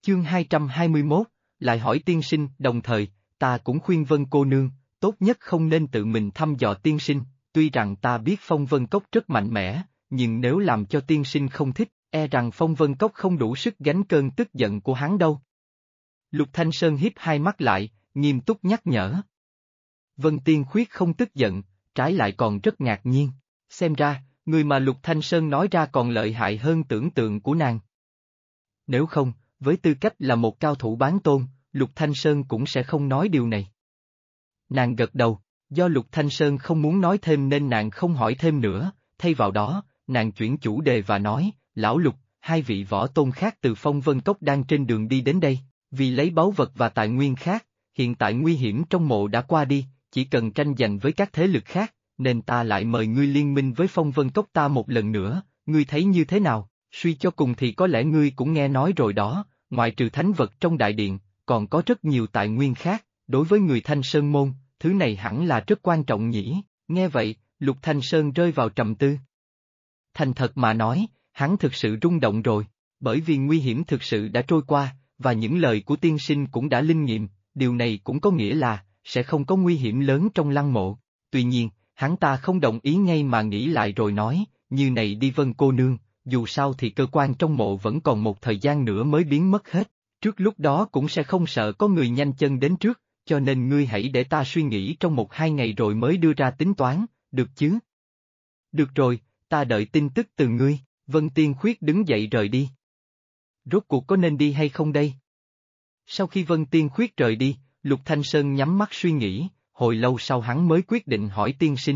Chương 221, lại hỏi tiên sinh, đồng thời, ta cũng khuyên Vân cô nương, tốt nhất không nên tự mình thăm dò tiên sinh, tuy rằng ta biết Phong Vân Cốc rất mạnh mẽ, nhưng nếu làm cho tiên sinh không thích, e rằng Phong Vân Cốc không đủ sức gánh cơn tức giận của hắn đâu. Lục Thanh Sơn híp hai mắt lại, nghiêm túc nhắc nhở. Vân Tiên Khuyết không tức giận, trái lại còn rất ngạc nhiên, xem ra, người mà Lục Thanh Sơn nói ra còn lợi hại hơn tưởng tượng của nàng. Nếu không, với tư cách là một cao thủ bán tôn, Lục Thanh Sơn cũng sẽ không nói điều này. Nàng gật đầu, do Lục Thanh Sơn không muốn nói thêm nên nàng không hỏi thêm nữa, thay vào đó, nàng chuyển chủ đề và nói, lão Lục, hai vị võ tôn khác từ Phong Vân Cốc đang trên đường đi đến đây, vì lấy báu vật và tài nguyên khác, hiện tại nguy hiểm trong mộ đã qua đi, chỉ cần tranh giành với các thế lực khác, nên ta lại mời ngươi liên minh với Phong Vân Cốc ta một lần nữa, ngươi thấy như thế nào? Suy cho cùng thì có lẽ ngươi cũng nghe nói rồi đó, ngoại trừ thánh vật trong đại điện, còn có rất nhiều tài nguyên khác, đối với người Thanh Sơn môn, thứ này hẳn là rất quan trọng nhỉ, nghe vậy, Lục Thanh Sơn rơi vào trầm tư. Thành thật mà nói, hắn thực sự rung động rồi, bởi vì nguy hiểm thực sự đã trôi qua, và những lời của tiên sinh cũng đã linh nghiệm, điều này cũng có nghĩa là, sẽ không có nguy hiểm lớn trong lăng mộ. Tuy nhiên, hắn ta không đồng ý ngay mà nghĩ lại rồi nói, như này đi Vân cô nương, dù sao thì cơ quan trong mộ vẫn còn một thời gian nữa mới biến mất hết, trước lúc đó cũng sẽ không sợ có người nhanh chân đến trước, cho nên ngươi hãy để ta suy nghĩ trong 1-2 ngày rồi mới đưa ra tính toán, được chứ? Được rồi, ta đợi tin tức từ ngươi. Vân Tiên Khuyết đứng dậy rời đi. Rốt cuộc có nên đi hay không đây? Sau khi Vân Tiên Khuyết rời đi, Lục Thanh Sơn nhắm mắt suy nghĩ, hồi lâu sau hắn mới quyết định hỏi tiên sinh.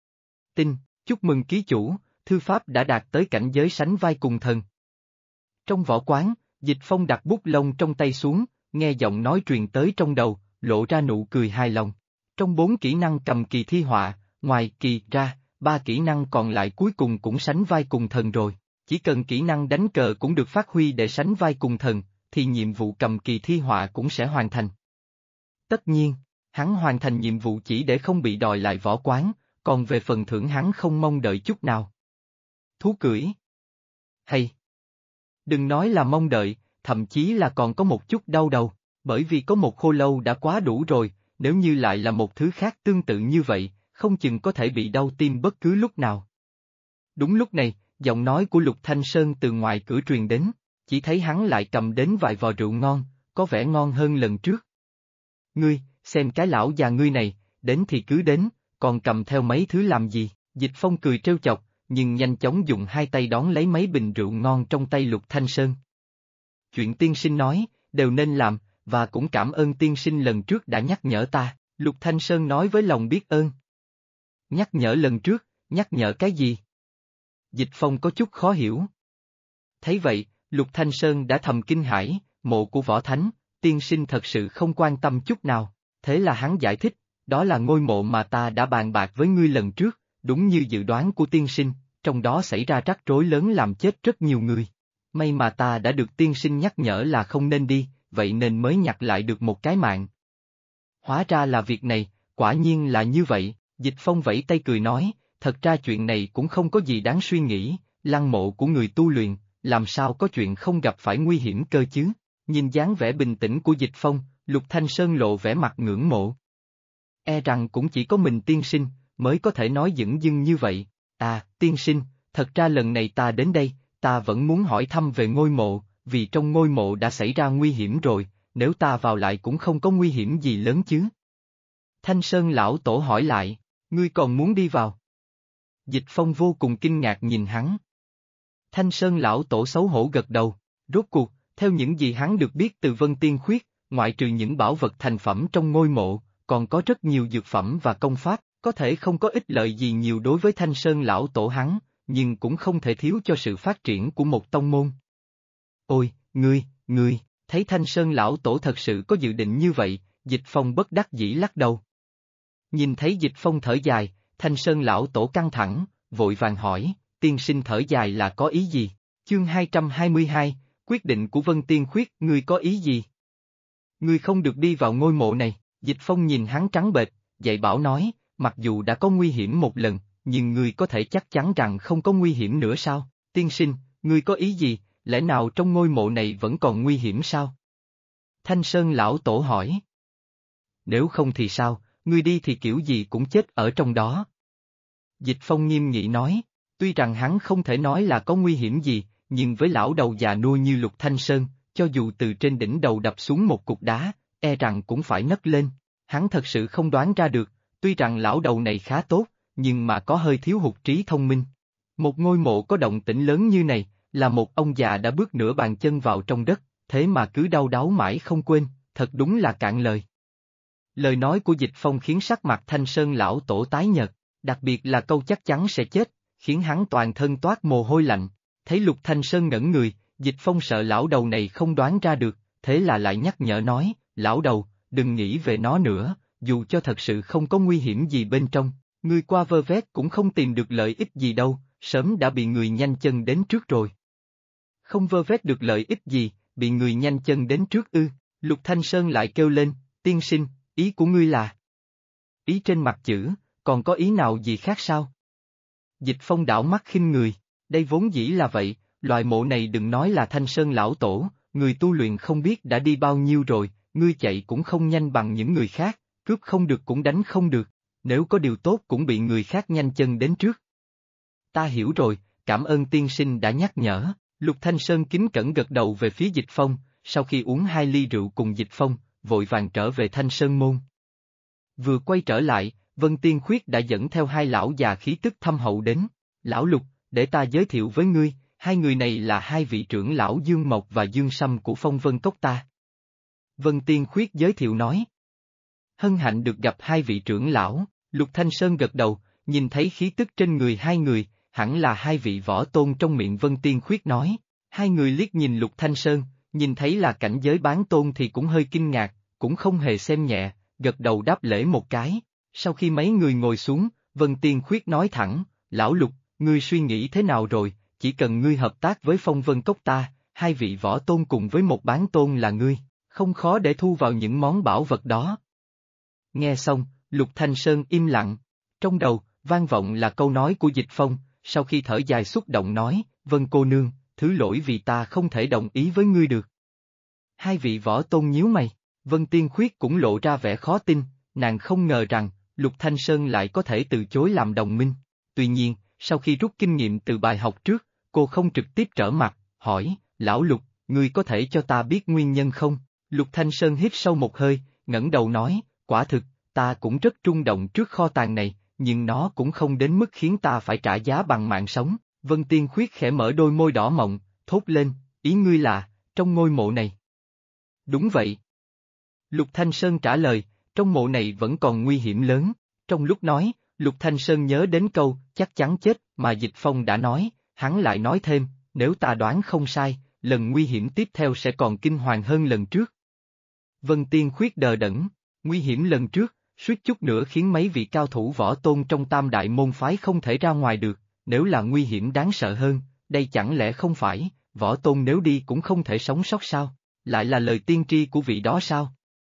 Chúc mừng ký chủ, thư pháp đã đạt tới cảnh giới sánh vai cùng thần. Trong võ quán, Dịch Phong đặt bút lông trong tay xuống, nghe giọng nói truyền tới trong đầu, lộ ra nụ cười hài lòng. Trong 4 kỹ năng cầm kỳ thi họa, ngoài kỳ ra, 3 kỹ năng còn lại cuối cùng cũng sánh vai cùng thần rồi. Chỉ cần kỹ năng đánh cờ cũng được phát huy để sánh vai cùng thần, thì nhiệm vụ cầm kỳ thi họa cũng sẽ hoàn thành. Tất nhiên, hắn hoàn thành nhiệm vụ chỉ để không bị đòi lại võ quán, còn về phần thưởng hắn không mong đợi chút nào. Thú cưỡi. Hay. Đừng nói là mong đợi, thậm chí là còn có một chút đau đầu, bởi vì có một khô lâu đã quá đủ rồi, nếu như lại là một thứ khác tương tự như vậy, không chừng có thể bị đau tim bất cứ lúc nào. Đúng lúc này, giọng nói của Lục Thanh Sơn từ ngoài cửa truyền đến, chỉ thấy hắn lại cầm đến vài vò rượu ngon, có vẻ ngon hơn lần trước. Ngươi, xem cái lão già ngươi này, đến thì cứ đến, còn cầm theo mấy thứ làm gì? Dịch Phong cười trêu chọc, nhưng nhanh chóng dùng hai tay đón lấy mấy bình rượu ngon trong tay Lục Thanh Sơn. Chuyện tiên sinh nói, đều nên làm, và cũng cảm ơn tiên sinh lần trước đã nhắc nhở ta, Lục Thanh Sơn nói với lòng biết ơn. Nhắc nhở lần trước, nhắc nhở cái gì? Dịch Phong có chút khó hiểu. Thấy vậy, Lục Thanh Sơn đã thầm kinh hãi, mộ của võ thánh, tiên sinh thật sự không quan tâm chút nào, thế là hắn giải thích, đó là ngôi mộ mà ta đã bàn bạc với ngươi lần trước, đúng như dự đoán của tiên sinh, trong đó xảy ra rắc rối lớn làm chết rất nhiều người. May mà ta đã được tiên sinh nhắc nhở là không nên đi, vậy nên mới nhặt lại được một cái mạng. Hóa ra là việc này, quả nhiên là như vậy, Dịch Phong vẫy tay cười nói, thật ra chuyện này cũng không có gì đáng suy nghĩ, lăng mộ của người tu luyện, làm sao có chuyện không gặp phải nguy hiểm cơ chứ? Nhìn dáng vẻ bình tĩnh của Dịch Phong, Lục Thanh Sơn lộ vẻ mặt ngưỡng mộ. E rằng cũng chỉ có mình tiên sinh, mới có thể nói dửng dưng như vậy. À, tiên sinh, thật ra lần này ta đến đây, ta vẫn muốn hỏi thăm về ngôi mộ, vì trong ngôi mộ đã xảy ra nguy hiểm rồi, nếu ta vào lại cũng không có nguy hiểm gì lớn chứ. Thanh Sơn lão tổ hỏi lại, ngươi còn muốn đi vào? Dịch Phong vô cùng kinh ngạc nhìn hắn. Thanh Sơn lão tổ xấu hổ gật đầu, rốt cuộc, theo những gì hắn được biết từ Vân Tiên Khuyết, ngoại trừ những bảo vật thành phẩm trong ngôi mộ, còn có rất nhiều dược phẩm và công pháp, có thể không có ích lợi gì nhiều đối với Thanh Sơn lão tổ hắn, nhưng cũng không thể thiếu cho sự phát triển của một tông môn. Ôi, ngươi, thấy Thanh Sơn lão tổ thật sự có dự định như vậy, Dịch Phong bất đắc dĩ lắc đầu. Nhìn thấy Dịch Phong thở dài, Thanh Sơn lão tổ căng thẳng, vội vàng hỏi, tiên sinh thở dài là có ý gì? Chương 222, quyết định của Vân Tiên Khuyết, ngươi có ý gì? Ngươi không được đi vào ngôi mộ này, Dịch Phong nhìn hắn trắng bệch, dạy bảo nói, mặc dù đã có nguy hiểm một lần, nhưng ngươi có thể chắc chắn rằng không có nguy hiểm nữa sao? Tiên sinh, ngươi có ý gì? lẽ nào trong ngôi mộ này vẫn còn nguy hiểm sao? Thanh Sơn lão tổ hỏi. Nếu không thì sao, ngươi đi thì kiểu gì cũng chết ở trong đó. Dịch Phong nghiêm nghị nói, tuy rằng hắn không thể nói là có nguy hiểm gì, nhưng với lão đầu già nua như Lục Thanh Sơn, cho dù từ trên đỉnh đầu đập xuống một cục đá, e rằng cũng phải nấc lên. Hắn thật sự không đoán ra được, tuy rằng lão đầu này khá tốt, nhưng mà có hơi thiếu hụt trí thông minh. Một ngôi mộ có động tĩnh lớn như này, là một ông già đã bước nửa bàn chân vào trong đất, thế mà cứ đau đáu mãi không quên, thật đúng là cạn lời. Lời nói của Dịch Phong khiến sắc mặt Thanh Sơn lão tổ tái nhợt, đặc biệt là câu chắc chắn sẽ chết, khiến hắn toàn thân toát mồ hôi lạnh. Thấy Lục Thanh Sơn ngẩn người, Dịch Phong sợ lão đầu này không đoán ra được, thế là lại nhắc nhở nói, lão đầu, đừng nghĩ về nó nữa, dù cho thật sự không có nguy hiểm gì bên trong, ngươi qua vơ vét cũng không tìm được lợi ích gì đâu, sớm đã bị người nhanh chân đến trước rồi. Không vơ vét được lợi ích gì, bị người nhanh chân đến trước ư? Lục Thanh Sơn lại kêu lên, tiên sinh, ý của ngươi là? Ý trên mặt chữ, còn có ý nào gì khác sao? Dịch Phong đảo mắt khinh người, đây vốn dĩ là vậy, loại mộ này đừng nói là Thanh Sơn lão tổ, người tu luyện không biết đã đi bao nhiêu rồi, ngươi chạy cũng không nhanh bằng những người khác, cướp không được cũng đánh không được, nếu có điều tốt cũng bị người khác nhanh chân đến trước. Ta hiểu rồi, cảm ơn tiên sinh đã nhắc nhở. Lục Thanh Sơn kính cẩn gật đầu về phía Dịch Phong, sau khi uống 2 ly rượu cùng Dịch Phong, vội vàng trở về Thanh Sơn Môn. Vừa quay trở lại, Vân Tiên Khuyết đã dẫn theo 2 lão già khí tức thâm hậu đến. Lão Lục, để ta giới thiệu với ngươi, 2 người này là 2 vị trưởng lão Dương Mộc và Dương Sâm của Phong Vân Cốc ta. Vân Tiên Khuyết giới thiệu nói. Hân hạnh được gặp 2 vị trưởng lão, Lục Thanh Sơn gật đầu, nhìn thấy khí tức trên người 2 người, hẳn là 2 vị võ tôn trong miệng Vân Tiên Khuyết nói. 2 người liếc nhìn Lục Thanh Sơn, nhìn thấy là cảnh giới bán tôn thì cũng hơi kinh ngạc, cũng không hề xem nhẹ, gật đầu đáp lễ một cái. Sau khi mấy người ngồi xuống, Vân Tiên Khuyết nói thẳng, lão Lục, ngươi suy nghĩ thế nào rồi, chỉ cần ngươi hợp tác với Phong Vân Cốc ta, 2 vị võ tôn cùng với một bán tôn là ngươi, không khó để thu vào những món bảo vật đó. Nghe xong, Lục Thanh Sơn im lặng, trong đầu, vang vọng là câu nói của Dịch Phong, sau khi thở dài xúc động nói, Vân cô nương, thứ lỗi vì ta không thể đồng ý với ngươi được. 2 vị võ tôn nhíu mày, Vân Tiên Khuyết cũng lộ ra vẻ khó tin, nàng không ngờ rằng, Lục Thanh Sơn lại có thể từ chối làm đồng minh. Tuy nhiên, sau khi rút kinh nghiệm từ bài học trước, cô không trực tiếp trở mặt, hỏi, lão Lục, ngươi có thể cho ta biết nguyên nhân không? Lục Thanh Sơn hít sâu một hơi, ngẩng đầu nói, quả thực, ta cũng rất rung động trước kho tàng này, nhưng nó cũng không đến mức khiến ta phải trả giá bằng mạng sống. Vân Tiên Khuyết khẽ mở đôi môi đỏ mọng, thốt lên, ý ngươi là, trong ngôi mộ này. Đúng vậy. Lục Thanh Sơn trả lời, trong mộ này vẫn còn nguy hiểm lớn. Trong lúc nói, Lục Thanh Sơn nhớ đến câu, chắc chắn chết, mà Dịch Phong đã nói, hắn lại nói thêm, nếu ta đoán không sai, lần nguy hiểm tiếp theo sẽ còn kinh hoàng hơn lần trước. Vân Tiên Khuyết đờ đẫn, nguy hiểm lần trước, suýt chút nữa khiến mấy vị cao thủ võ tôn trong tam đại môn phái không thể ra ngoài được, nếu là nguy hiểm đáng sợ hơn, đây chẳng lẽ không phải, võ tôn nếu đi cũng không thể sống sót sao, lại là lời tiên tri của vị đó sao?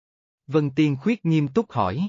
Vân Tiên Khuyết nghiêm túc hỏi.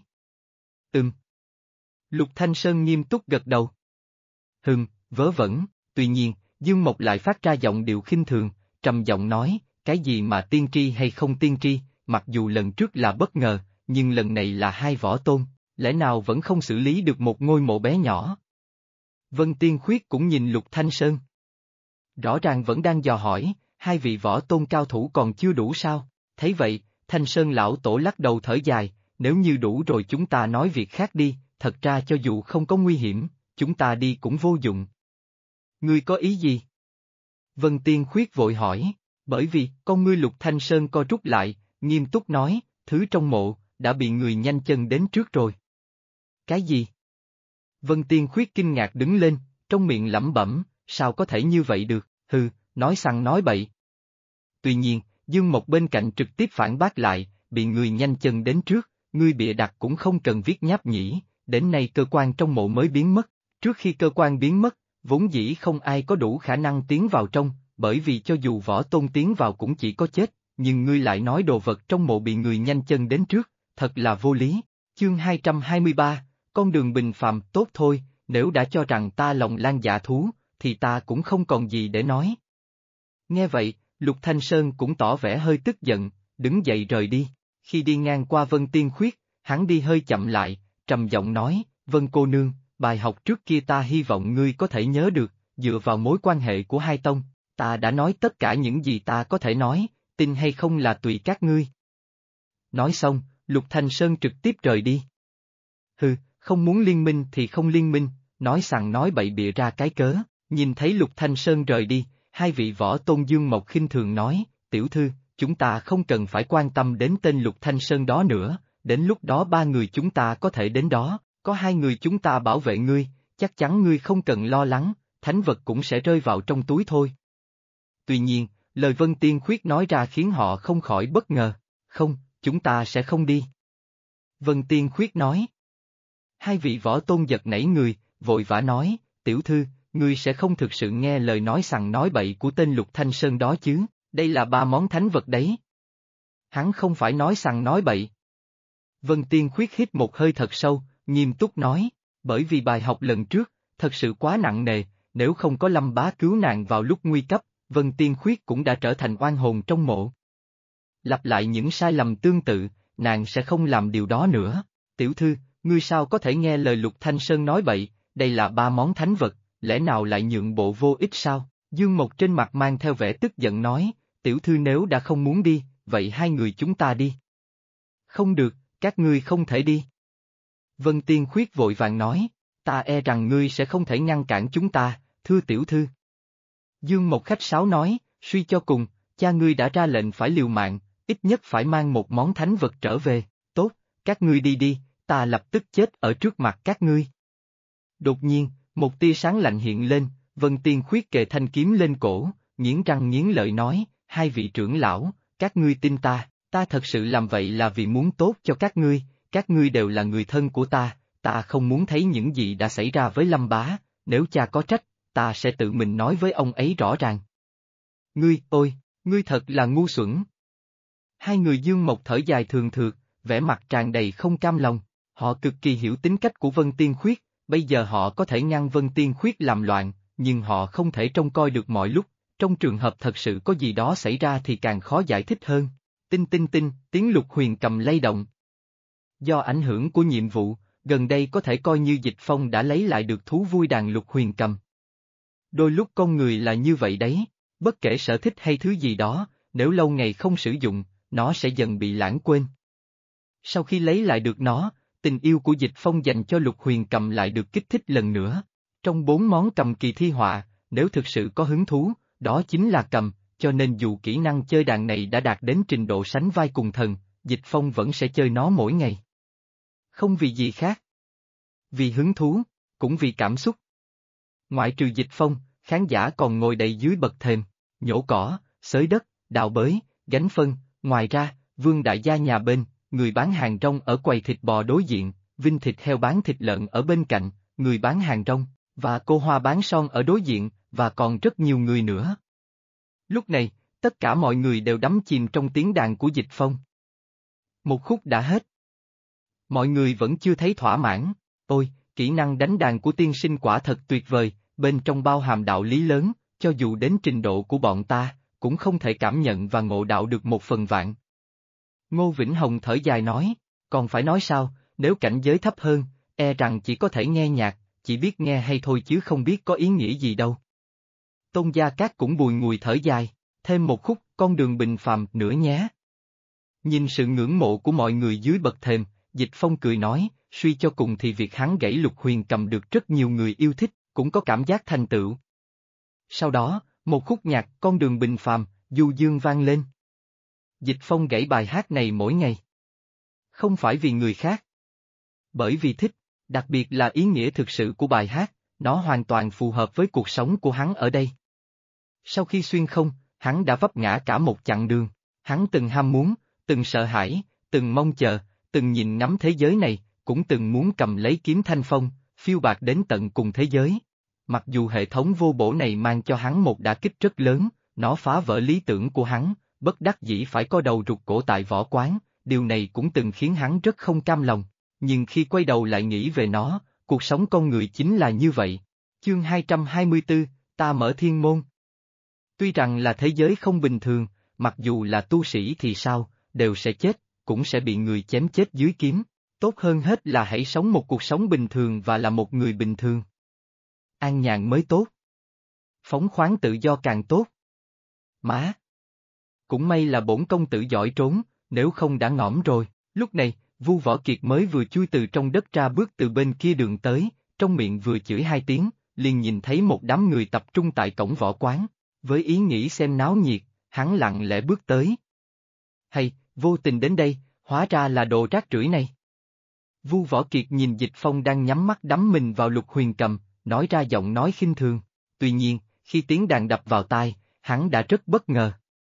Lục Thanh Sơn nghiêm túc gật đầu. Vớ vẩn, tuy nhiên, Dương Mộc lại phát ra giọng điệu khinh thường, trầm giọng nói, cái gì mà tiên tri hay không tiên tri, mặc dù lần trước là bất ngờ, nhưng lần này là 2 võ tôn, lẽ nào vẫn không xử lý được một ngôi mộ bé nhỏ? Vân Tiên Khuyết cũng nhìn Lục Thanh Sơn. Rõ ràng vẫn đang dò hỏi, 2 vị võ tôn cao thủ còn chưa đủ sao? Thấy vậy, Thanh Sơn lão tổ lắc đầu thở dài, nếu như đủ rồi chúng ta nói việc khác đi, thật ra cho dù không có nguy hiểm, chúng ta đi cũng vô dụng. Ngươi có ý gì? Vân Tiên Khuyết vội hỏi, bởi vì, con ngươi Lục Thanh Sơn co rút lại, nghiêm túc nói, thứ trong mộ, đã bị người nhanh chân đến trước rồi. Cái gì? Vân Tiên Khuyết kinh ngạc đứng lên, trong miệng lẩm bẩm, sao có thể như vậy được, nói sằng nói bậy. Tuy nhiên, Dương Mộc bên cạnh trực tiếp phản bác lại, bị người nhanh chân đến trước, ngươi bịa đặt cũng không cần viết nháp nhĩ, đến nay cơ quan trong mộ mới biến mất, trước khi cơ quan biến mất, vốn dĩ không ai có đủ khả năng tiến vào trong, bởi vì cho dù võ tôn tiến vào cũng chỉ có chết, nhưng ngươi lại nói đồ vật trong mộ bị người nhanh chân đến trước, thật là vô lý. Chương 223, con đường bình phàm tốt thôi, nếu đã cho rằng ta lòng lan dạ thú, thì ta cũng không còn gì để nói. Nghe vậy, Lục Thanh Sơn cũng tỏ vẻ hơi tức giận, đứng dậy rời đi. Khi đi ngang qua Vân Tiên Khuyết, hắn đi hơi chậm lại, trầm giọng nói, Vân cô nương, bài học trước kia ta hy vọng ngươi có thể nhớ được, dựa vào mối quan hệ của hai tông, ta đã nói tất cả những gì ta có thể nói, tin hay không là tùy các ngươi. Nói xong, Lục Thanh Sơn trực tiếp rời đi. Hừ, không muốn liên minh thì không liên minh, nói sằng nói bậy bịa ra cái cớ, nhìn thấy Lục Thanh Sơn rời đi, hai vị võ tôn Dương Mộc khinh thường nói, tiểu thư, chúng ta không cần phải quan tâm đến tên Lục Thanh Sơn đó nữa, đến lúc đó ba người chúng ta có thể đến đó, có hai người chúng ta bảo vệ ngươi, chắc chắn ngươi không cần lo lắng, thánh vật cũng sẽ rơi vào trong túi thôi. Tuy nhiên, lời Vân Tiên Khuyết nói ra khiến họ không khỏi bất ngờ, không, chúng ta sẽ không đi. Vân Tiên Khuyết nói. Hai vị võ tôn giật nảy người, vội vã nói, tiểu thư, ngươi sẽ không thực sự nghe lời nói sằng nói bậy của tên Lục Thanh Sơn đó chứ, đây là ba món thánh vật đấy. Hắn không phải nói sằng nói bậy. Vân Tiên Khuyết hít một hơi thật sâu, nghiêm túc nói, bởi vì bài học lần trước, thật sự quá nặng nề, nếu không có Lâm Bá cứu nàng vào lúc nguy cấp, Vân Tiên Khuyết cũng đã trở thành oan hồn trong mộ. Lặp lại những sai lầm tương tự, nàng sẽ không làm điều đó nữa. Tiểu thư, ngươi sao có thể nghe lời Lục Thanh Sơn nói bậy, đây là ba món thánh vật, lẽ nào lại nhượng bộ vô ích sao? Dương Mộc trên mặt mang theo vẻ tức giận nói, tiểu thư nếu đã không muốn đi, vậy hai người chúng ta đi. Không được, các ngươi không thể đi. Vân Tiên Khuyết vội vàng nói, ta e rằng ngươi sẽ không thể ngăn cản chúng ta, thưa tiểu thư. Dương Mộc khách sáo nói, suy cho cùng, cha ngươi đã ra lệnh phải liều mạng, ít nhất phải mang một món thánh vật trở về, tốt, các ngươi đi đi, ta lập tức chết ở trước mặt các ngươi. Đột nhiên, một tia sáng lạnh hiện lên, Vân Tiên Khuyết kề thanh kiếm lên cổ, nghiến răng nghiến lợi nói, hai vị trưởng lão, các ngươi tin ta, ta thật sự làm vậy là vì muốn tốt cho các ngươi đều là người thân của ta không muốn thấy những gì đã xảy ra với Lâm Bá, nếu cha có trách, ta sẽ tự mình nói với ông ấy rõ ràng. Ngươi, ôi, ngươi thật là ngu xuẩn. Hai người Dương Mộc thở dài thường thượt, vẻ mặt tràn đầy không cam lòng, họ cực kỳ hiểu tính cách của Vân Tiên Khuyết, bây giờ họ có thể ngăn Vân Tiên Khuyết làm loạn, nhưng họ không thể trông coi được mọi lúc, trong trường hợp thật sự có gì đó xảy ra thì càng khó giải thích hơn. Tinh tinh tinh, tiếng Lục Huyền Cầm lay động. Do ảnh hưởng của nhiệm vụ, gần đây có thể coi như Dịch Phong đã lấy lại được thú vui đàn Lục Huyền Cầm. Đôi lúc con người là như vậy đấy, bất kể sở thích hay thứ gì đó, nếu lâu ngày không sử dụng, nó sẽ dần bị lãng quên. Sau khi lấy lại được nó, tình yêu của Dịch Phong dành cho Lục Huyền Cầm lại được kích thích lần nữa. Trong 4 món cầm kỳ thi họa, nếu thực sự có hứng thú, đó chính là cầm, cho nên dù kỹ năng chơi đàn này đã đạt đến trình độ sánh vai cùng thần, Dịch Phong vẫn sẽ chơi nó mỗi ngày. Không vì gì khác. Vì hứng thú, cũng vì cảm xúc. Ngoại trừ Dịch Phong, khán giả còn ngồi đầy dưới bậc thềm, nhổ cỏ, xới đất, đào bới, gánh phân, ngoài ra, Vương đại gia nhà bên, người bán hàng rong ở quầy thịt bò đối diện, Vinh thịt heo bán thịt lợn ở bên cạnh, người bán hàng rong, và cô Hoa bán son ở đối diện, và còn rất nhiều người nữa. Lúc này, tất cả mọi người đều đắm chìm trong tiếng đàn của Dịch Phong. Một khúc đã hết. Mọi người vẫn chưa thấy thỏa mãn, ôi, kỹ năng đánh đàn của tiên sinh quả thật tuyệt vời, bên trong bao hàm đạo lý lớn, cho dù đến trình độ của bọn ta, cũng không thể cảm nhận và ngộ đạo được một phần vạn. Ngô Vĩnh Hồng thở dài nói, còn phải nói sao, nếu cảnh giới thấp hơn, e rằng chỉ có thể nghe nhạc, chỉ biết nghe hay thôi chứ không biết có ý nghĩa gì đâu. Tôn Gia Cát cũng bùi ngùi thở dài, thêm một khúc, con đường bình phàm nữa nhé. Nhìn sự ngưỡng mộ của mọi người dưới bậc thềm, Dịch Phong cười nói, suy cho cùng thì việc hắn gãy Lục Huyền Cầm được rất nhiều người yêu thích, cũng có cảm giác thành tựu. Sau đó, một khúc nhạc con đường bình phàm, du dương vang lên. Dịch Phong gãy bài hát này mỗi ngày. Không phải vì người khác. Bởi vì thích, đặc biệt là ý nghĩa thực sự của bài hát, nó hoàn toàn phù hợp với cuộc sống của hắn ở đây. Sau khi xuyên không, hắn đã vấp ngã cả một chặng đường, hắn từng ham muốn, từng sợ hãi, từng mong chờ, từng nhìn ngắm thế giới này, cũng từng muốn cầm lấy kiếm thanh phong, phiêu bạt đến tận cùng thế giới. Mặc dù hệ thống vô bổ này mang cho hắn một đả kích rất lớn, nó phá vỡ lý tưởng của hắn, bất đắc dĩ phải co đầu rụt cổ tại võ quán, điều này cũng từng khiến hắn rất không cam lòng. Nhưng khi quay đầu lại nghĩ về nó, cuộc sống con người chính là như vậy. Chương 224, ta mở thiên môn. Tuy rằng là thế giới không bình thường, mặc dù là tu sĩ thì sao, đều sẽ chết, cũng sẽ bị người chém chết dưới kiếm. Tốt hơn hết là hãy sống một cuộc sống bình thường và là một người bình thường. An nhàn mới tốt. Phóng khoáng tự do càng tốt. Má! Cũng may là bổn công tử giỏi trốn, nếu không đã ngõm rồi. Lúc này, Vu Võ Kiệt mới vừa chui từ trong đất ra bước từ bên kia đường tới, trong miệng vừa chửi 2 tiếng, liền nhìn thấy một đám người tập trung tại cổng võ quán. Với ý nghĩ xem náo nhiệt, hắn lặng lẽ bước tới. Hay, vô tình đến đây, hóa ra là đồ rác rưởi này. Vu Võ Kiệt nhìn Dịch Phong đang nhắm mắt đắm mình vào Lục Huyền Cầm, nói ra giọng nói khinh thường. Tuy nhiên, khi tiếng đàn đập vào tai, hắn đã rất bất ngờ.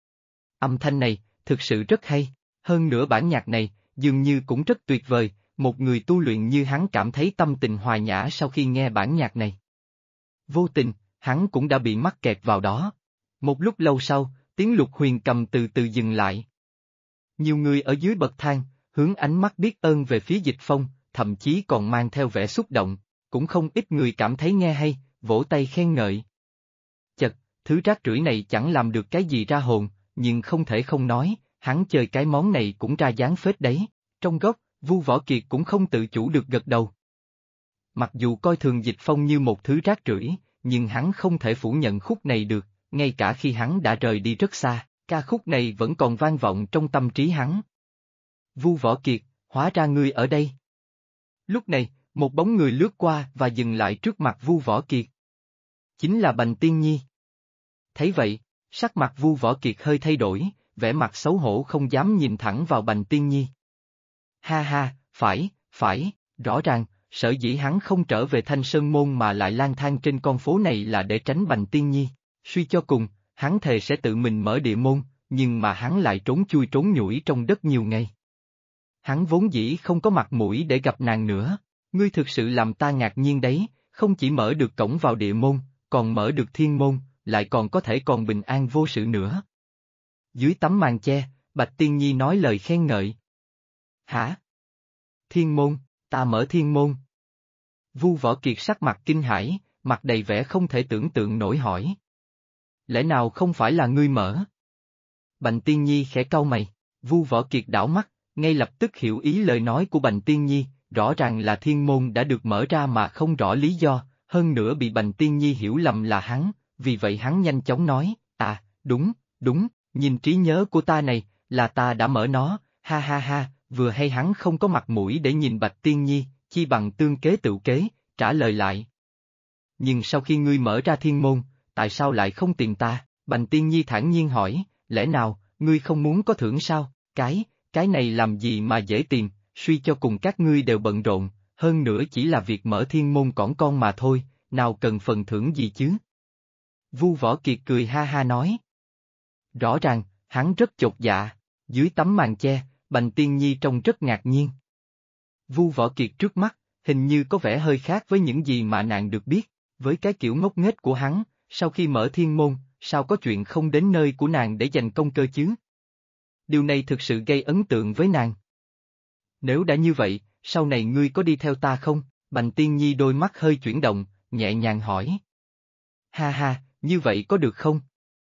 Âm thanh này, thực sự rất hay, hơn nữa bản nhạc này, dường như cũng rất tuyệt vời, một người tu luyện như hắn cảm thấy tâm tình hòa nhã sau khi nghe bản nhạc này. Vô tình, hắn cũng đã bị mắc kẹt vào đó. Một lúc lâu sau, tiếng Lục Huyền Cầm từ từ dừng lại. Nhiều người ở dưới bậc thang, hướng ánh mắt biết ơn về phía Dịch Phong, thậm chí còn mang theo vẻ xúc động, cũng không ít người cảm thấy nghe hay, vỗ tay khen ngợi. Chật, thứ rác rưởi này chẳng làm được cái gì ra hồn, nhưng không thể không nói, hắn chơi cái món này cũng ra dáng phết đấy. Trong góc, Vu Võ Kiệt cũng không tự chủ được gật đầu. Mặc dù coi thường Dịch Phong như một thứ rác rưởi, nhưng hắn không thể phủ nhận khúc này được, ngay cả khi hắn đã rời đi rất xa, ca khúc này vẫn còn vang vọng trong tâm trí hắn. Vu Võ Kiệt, hóa ra ngươi ở đây. Lúc này, một bóng người lướt qua và dừng lại trước mặt Vu Võ Kiệt. Chính là Bành Tiên Nhi. Thấy vậy, sắc mặt Vu Võ Kiệt hơi thay đổi, vẻ mặt xấu hổ không dám nhìn thẳng vào Bành Tiên Nhi. Ha ha, phải, rõ ràng, sở dĩ hắn không trở về Thanh Sơn Môn mà lại lang thang trên con phố này là để tránh Bành Tiên Nhi. Suy cho cùng, hắn thề sẽ tự mình mở địa môn, nhưng mà hắn lại trốn chui trốn nhủi trong đất nhiều ngày. Hắn vốn dĩ không có mặt mũi để gặp nàng nữa, ngươi thực sự làm ta ngạc nhiên đấy, không chỉ mở được cổng vào địa môn, còn mở được thiên môn, lại còn có thể còn bình an vô sự nữa. Dưới tấm màn che, Bạch Tiên Nhi nói lời khen ngợi. Hả? Thiên môn, ta mở thiên môn. Vu Võ Kiệt sắc mặt kinh hãi, mặt đầy vẻ không thể tưởng tượng nổi hỏi. Lẽ nào không phải là ngươi mở? Bành Tiên Nhi khẽ cau mày, Vu Võ Kiệt đảo mắt, ngay lập tức hiểu ý lời nói của Bành Tiên Nhi, rõ ràng là thiên môn đã được mở ra mà không rõ lý do, hơn nữa bị Bành Tiên Nhi hiểu lầm là hắn, vì vậy hắn nhanh chóng nói, đúng, nhìn trí nhớ của ta này, là ta đã mở nó, ha ha ha, vừa hay hắn không có mặt mũi để nhìn Bạch Tiên Nhi, chi bằng tương kế tự kế, trả lời lại. Nhưng sau khi ngươi mở ra thiên môn, tại sao lại không tìm ta? Bành Tiên Nhi thản nhiên hỏi, lẽ nào, ngươi không muốn có thưởng sao? Cái này làm gì mà dễ tìm, suy cho cùng các ngươi đều bận rộn, hơn nữa chỉ là việc mở thiên môn cỏn con mà thôi, nào cần phần thưởng gì chứ? Vu Võ Kiệt cười ha ha nói. Rõ ràng, hắn rất chột dạ, dưới tấm màn che, Bành Tiên Nhi trông rất ngạc nhiên. Vu Võ Kiệt trước mắt, hình như có vẻ hơi khác với những gì mà nàng được biết, với cái kiểu ngốc nghếch của hắn, sau khi mở thiên môn, sao có chuyện không đến nơi của nàng để giành công cơ chứ? Điều này thực sự gây ấn tượng với nàng. Nếu đã như vậy, sau này ngươi có đi theo ta không? Bành Tiên Nhi đôi mắt hơi chuyển động, nhẹ nhàng hỏi. Ha ha, như vậy có được không?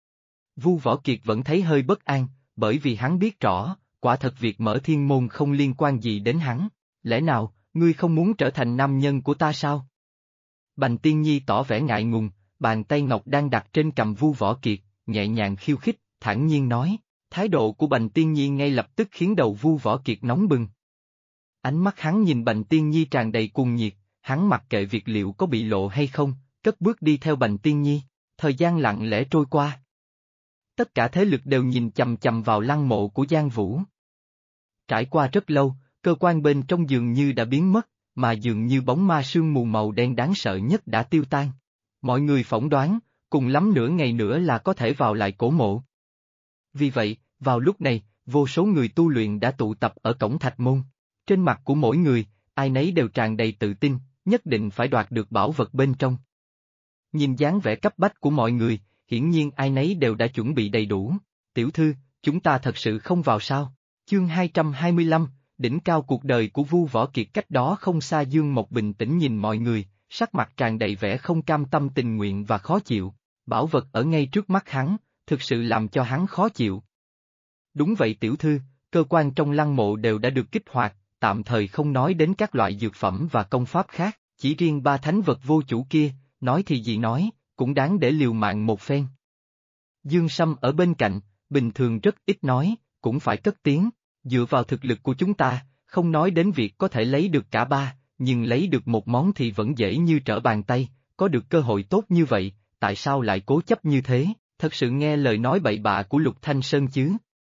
Vu Võ Kiệt vẫn thấy hơi bất an, bởi vì hắn biết rõ, quả thật việc mở thiên môn không liên quan gì đến hắn. Lẽ nào, ngươi không muốn trở thành nam nhân của ta sao? Bành Tiên Nhi tỏ vẻ ngại ngùng, bàn tay ngọc đang đặt trên cằm Vu Võ Kiệt, nhẹ nhàng khiêu khích, thản nhiên nói. Thái độ của Bành Tiên Nhi ngay lập tức khiến đầu Vu Võ Kiệt nóng bừng. Ánh mắt hắn nhìn Bành Tiên Nhi tràn đầy cuồng nhiệt, hắn mặc kệ việc liệu có bị lộ hay không, cất bước đi theo Bành Tiên Nhi, thời gian lặng lẽ trôi qua. Tất cả thế lực đều nhìn chằm chằm vào lăng mộ của Giang Vũ. Trải qua rất lâu, cơ quan bên trong dường như đã biến mất, mà dường như bóng ma sương mù màu đen đáng sợ nhất đã tiêu tan. Mọi người phỏng đoán, cùng lắm nửa ngày nữa là có thể vào lại cổ mộ. Vì vậy, vào lúc này, vô số người tu luyện đã tụ tập ở cổng Thạch Môn. Trên mặt của mỗi người, ai nấy đều tràn đầy tự tin, nhất định phải đoạt được bảo vật bên trong. Nhìn dáng vẻ cấp bách của mọi người, hiển nhiên ai nấy đều đã chuẩn bị đầy đủ. Tiểu thư, chúng ta thật sự không vào sao? Chương 225, đỉnh cao cuộc đời của Vu Võ Kiệt cách đó không xa. Dương Mộc bình tĩnh nhìn mọi người, sắc mặt tràn đầy vẻ không cam tâm tình nguyện và khó chịu. Bảo vật ở ngay trước mắt hắn, thực sự làm cho hắn khó chịu. Đúng vậy tiểu thư, cơ quan trong lăng mộ đều đã được kích hoạt, tạm thời không nói đến các loại dược phẩm và công pháp khác, chỉ riêng 3 thánh vật vô chủ kia, nói thì gì nói, cũng đáng để liều mạng một phen. Dương Sâm ở bên cạnh, bình thường rất ít nói, cũng phải cất tiếng, dựa vào thực lực của chúng ta, không nói đến việc có thể lấy được cả 3, nhưng lấy được một món thì vẫn dễ như trở bàn tay, có được cơ hội tốt như vậy, tại sao lại cố chấp như thế, thật sự nghe lời nói bậy bạ của Lục Thanh Sơn chứ?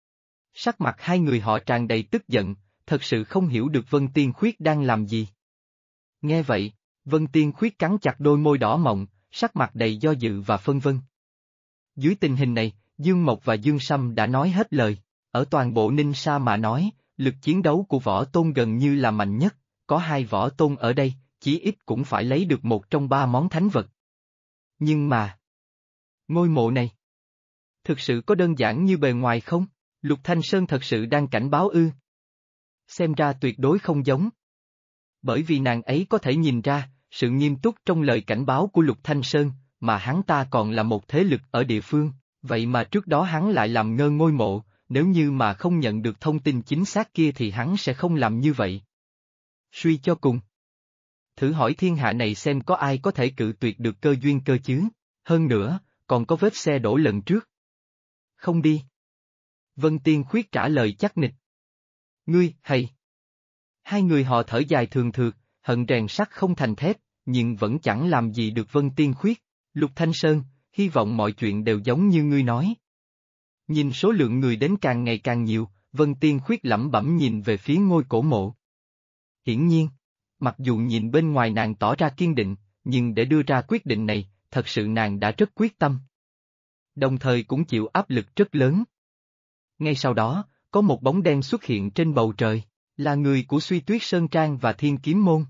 Sắc mặt hai người họ tràn đầy tức giận, thật sự không hiểu được Vân Tiên Khuyết đang làm gì. Nghe vậy, Vân Tiên Khuyết cắn chặt đôi môi đỏ mọng, sắc mặt đầy do dự và phân vân. Dưới tình hình này, Dương Mộc và Dương Sâm đã nói hết lời, ở toàn bộ Ninh Sa mà nói, lực chiến đấu của võ tôn gần như là mạnh nhất, có 2 võ tôn ở đây, chí ít cũng phải lấy được một trong 3 món thánh vật. Nhưng mà, ngôi mộ này, thực sự có đơn giản như bề ngoài không? Lục Thanh Sơn thật sự đang cảnh báo ư? Xem ra tuyệt đối không giống. Bởi vì nàng ấy có thể nhìn ra, sự nghiêm túc trong lời cảnh báo của Lục Thanh Sơn, mà hắn ta còn là một thế lực ở địa phương, vậy mà trước đó hắn lại làm ngơ ngôi mộ, nếu như mà không nhận được thông tin chính xác kia thì hắn sẽ không làm như vậy. Suy cho cùng. Thử hỏi thiên hạ này xem có ai có thể cự tuyệt được cơ duyên cơ chứ, hơn nữa, còn có vết xe đổ lần trước. Không đi. Vân Tiên Khuyết trả lời chắc nịch. Ngươi, hay. Hai người họ thở dài thường thượt, hận rèn sắt không thành thép, nhưng vẫn chẳng làm gì được Vân Tiên Khuyết. Lục Thanh Sơn, hy vọng mọi chuyện đều giống như ngươi nói. Nhìn số lượng người đến càng ngày càng nhiều, Vân Tiên Khuyết lẩm bẩm nhìn về phía ngôi cổ mộ. Hiển nhiên, mặc dù nhìn bên ngoài nàng tỏ ra kiên định, nhưng để đưa ra quyết định này, thật sự nàng đã rất quyết tâm. Đồng thời cũng chịu áp lực rất lớn. Ngay sau đó, có một bóng đen xuất hiện trên bầu trời, là người của Suy Tuyết Sơn Trang và Thiên Kiếm Môn.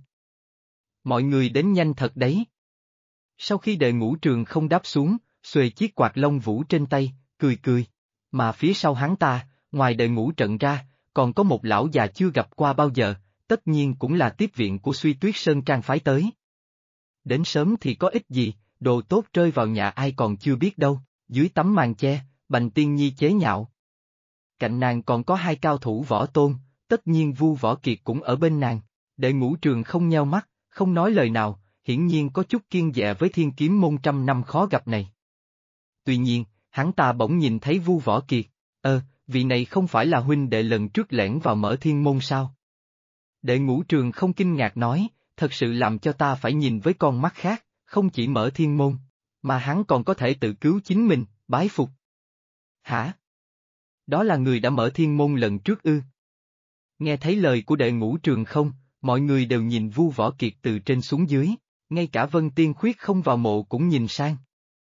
Mọi người đến nhanh thật đấy. Sau khi Đệ Ngũ Trường không đáp xuống, xuề chiếc quạt lông vũ trên tay, cười cười. Mà phía sau hắn ta, ngoài Đệ Ngũ Trận ra, còn có một lão già chưa gặp qua bao giờ, tất nhiên cũng là tiếp viện của Suy Tuyết Sơn Trang phái tới. Đến sớm thì có ích gì, đồ tốt rơi vào nhà ai còn chưa biết đâu, dưới tấm màn che, Bành Tiên Nhi chế nhạo. Cạnh nàng còn có 2 cao thủ võ tôn, tất nhiên Vu Võ Kiệt cũng ở bên nàng. Đệ Ngũ Trường không nheo mắt, không nói lời nào, hiển nhiên có chút kiêng dè với Thiên Kiếm Môn trăm năm khó gặp này. Tuy nhiên, hắn ta bỗng nhìn thấy Vu Võ Kiệt, vị này không phải là huynh đệ lần trước lẻn vào Mở Thiên Môn sao? Đệ Ngũ Trường không kinh ngạc nói, thật sự làm cho ta phải nhìn với con mắt khác, không chỉ Mở Thiên Môn, mà hắn còn có thể tự cứu chính mình, bái phục. Hả? Đó là người đã mở Thiên Môn lần trước ư? Nghe thấy lời của Đệ Ngũ Trường không, mọi người đều nhìn Vu Võ Kiệt từ trên xuống dưới, ngay cả Vân Tiên Khuyết không vào mộ cũng nhìn sang.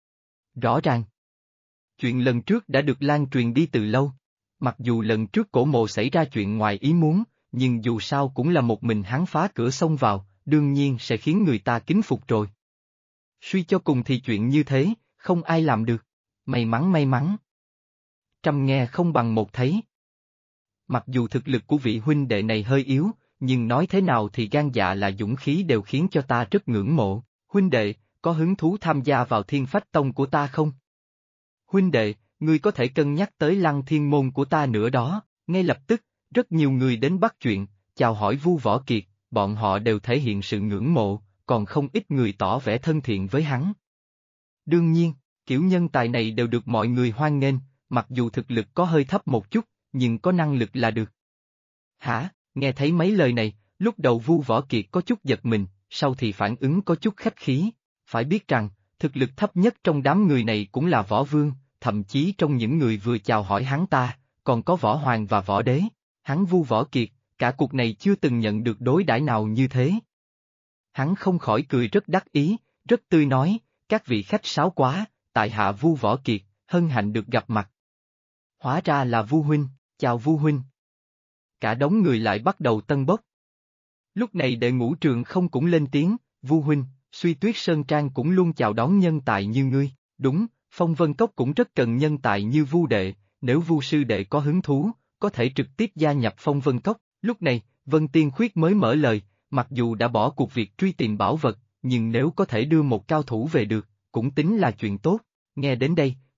Rõ ràng, chuyện lần trước đã được lan truyền đi từ lâu, mặc dù lần trước cổ mộ xảy ra chuyện ngoài ý muốn, nhưng dù sao cũng là một mình hắn phá cửa xông vào, đương nhiên sẽ khiến người ta kính phục rồi. Suy cho cùng thì chuyện như thế, không ai làm được. May mắn. Trăm nghe không bằng một thấy. Mặc dù thực lực của vị huynh đệ này hơi yếu, nhưng nói thế nào thì gan dạ là dũng khí đều khiến cho ta rất ngưỡng mộ. Huynh đệ, có hứng thú tham gia vào Thiên Phách Tông của ta không? Huynh đệ, ngươi có thể cân nhắc tới Lăng Thiên Môn của ta nữa đó. Ngay lập tức, rất nhiều người đến bắt chuyện, chào hỏi Vu Võ Kiệt, bọn họ đều thể hiện sự ngưỡng mộ, còn không ít người tỏ vẻ thân thiện với hắn. Đương nhiên, kiểu nhân tài này đều được mọi người hoan nghênh, mặc dù thực lực có hơi thấp một chút, nhưng có năng lực là được. Hả? Nghe thấy mấy lời này, lúc đầu Vu Võ Kiệt có chút giật mình, sau thì phản ứng có chút khách khí. Phải biết rằng, thực lực thấp nhất trong đám người này cũng là võ vương, thậm chí trong những người vừa chào hỏi hắn ta, còn có võ hoàng và võ đế. Hắn Vu Võ Kiệt, cả cuộc này chưa từng nhận được đối đãi nào như thế. Hắn không khỏi cười rất đắc ý, rất tươi nói, các vị khách sáo quá, tại hạ Vu Võ Kiệt, hân hạnh được gặp mặt. Hóa ra là Vu huynh, chào Vu huynh. Cả đống người lại bắt đầu tân bốc. Lúc này Đệ Ngũ Trường không cũng lên tiếng, Vu huynh, Suy Tuyết Sơn Trang cũng luôn chào đón nhân tài như ngươi, đúng, Phong Vân Cốc cũng rất cần nhân tài như Vu đệ, nếu Vu sư đệ có hứng thú, có thể trực tiếp gia nhập Phong Vân Cốc. Lúc này, Vân Tiên Khuyết mới mở lời, mặc dù đã bỏ cuộc việc truy tìm bảo vật, nhưng nếu có thể đưa một cao thủ về được, cũng tính là chuyện tốt. Nghe đến đây,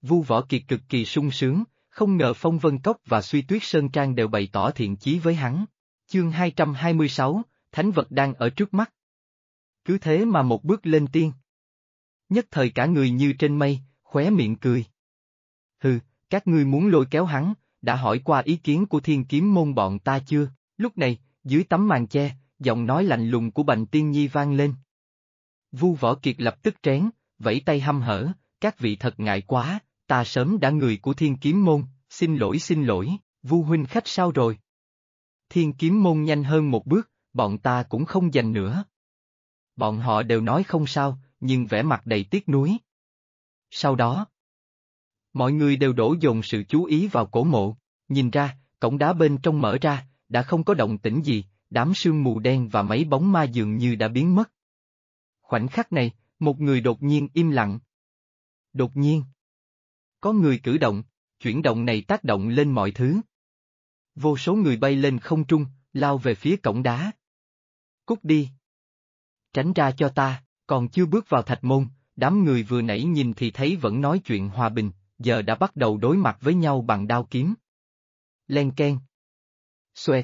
Vu Võ Kiệt cực kỳ sung sướng, không ngờ Phong Vân Cốc và Suy Tuyết Sơn Trang đều bày tỏ thiện chí với hắn. Chương 226, Thánh vật đang ở trước mắt. Cứ thế mà một bước lên tiên. Nhất thời cả người như trên mây, khóe miệng cười. Hừ, các ngươi muốn lôi kéo hắn, đã hỏi qua ý kiến của Thiên Kiếm môn bọn ta chưa? Lúc này, dưới tấm màn che, giọng nói lạnh lùng của Bành Tiên Nhi vang lên. Vu Võ Kiệt lập tức trén, vẫy tay hăm hở, các vị thật ngại quá, ta sớm đã người của Thiên Kiếm môn, xin lỗi, Vu huynh khách sao rồi? Thiên Kiếm môn nhanh hơn một bước, bọn ta cũng không giành nữa. Bọn họ đều nói không sao, nhưng vẻ mặt đầy tiếc nuối. Sau đó, mọi người đều đổ dồn sự chú ý vào cổ mộ, nhìn ra, cổng đá bên trong mở ra, đã không có động tĩnh gì, đám sương mù đen và mấy bóng ma dường như đã biến mất. Khoảnh khắc này, một người đột nhiên im lặng. Đột nhiên, có người cử động, chuyển động này tác động lên mọi thứ. Vô số người bay lên không trung, lao về phía cổng đá. Cút đi! Tránh ra cho ta, còn chưa bước vào thạch môn, đám người vừa nãy nhìn thì thấy vẫn nói chuyện hòa bình, giờ đã bắt đầu đối mặt với nhau bằng đao kiếm. Len keng. Xoẹt.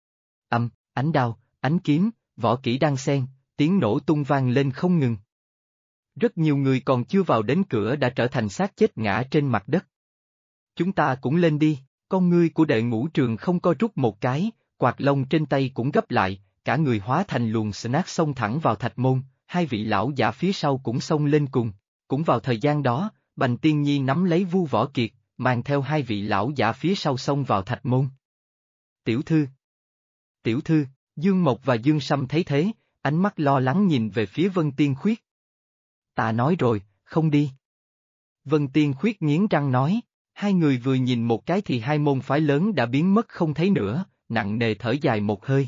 Ánh đao, ánh kiếm, võ kỹ đan xen, tiếng nổ tung vang lên không ngừng. Rất nhiều người còn chưa vào đến cửa đã trở thành xác chết ngã trên mặt đất. Chúng ta cũng lên đi, con ngươi của Đệ Ngũ Trường không co rút một cái, quạt lông trên tay cũng gấp lại, cả người hóa thành luồng snake xông thẳng vào thạch môn, hai vị lão giả phía sau cũng xông lên cùng. Cũng vào thời gian đó, Bành Tiên Nhi nắm lấy Vu Võ Kiệt, mang theo hai vị lão giả phía sau xông vào thạch môn. Tiểu thư, Dương Mộc và Dương Sâm thấy thế, ánh mắt lo lắng nhìn về phía Vân Tiên Khuyết. Ta nói rồi, không đi. Vân Tiên Khuyết nghiến răng nói, hai người vừa nhìn một cái thì hai môn phái lớn đã biến mất không thấy nữa, nặng nề thở dài một hơi.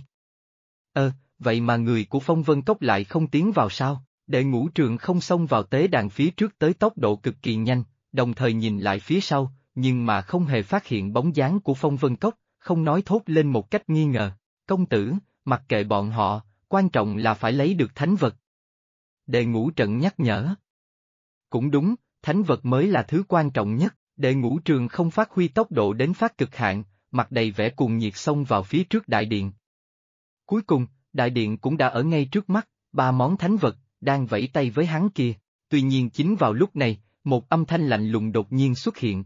Vậy mà người của Phong Vân Cốc lại không tiến vào sao? Đệ Ngũ Trường không xông vào tế đàn phía trước tới tốc độ cực kỳ nhanh, đồng thời nhìn lại phía sau, nhưng mà không hề phát hiện bóng dáng của Phong Vân Cốc, không nói thốt lên một cách nghi ngờ. Công tử, mặc kệ bọn họ, quan trọng là phải lấy được thánh vật. Đệ Ngũ Trận nhắc nhở. Cũng đúng, thánh vật mới là thứ quan trọng nhất, Đệ Ngũ Trường không phát huy tốc độ đến phát cực hạn, mặt đầy vẻ cuồng nhiệt xông vào phía trước đại điện. Cuối cùng, đại điện cũng đã ở ngay trước mắt, ba món thánh vật, đang vẫy tay với hắn kìa. Tuy nhiên chính vào lúc này, một âm thanh lạnh lùng đột nhiên xuất hiện.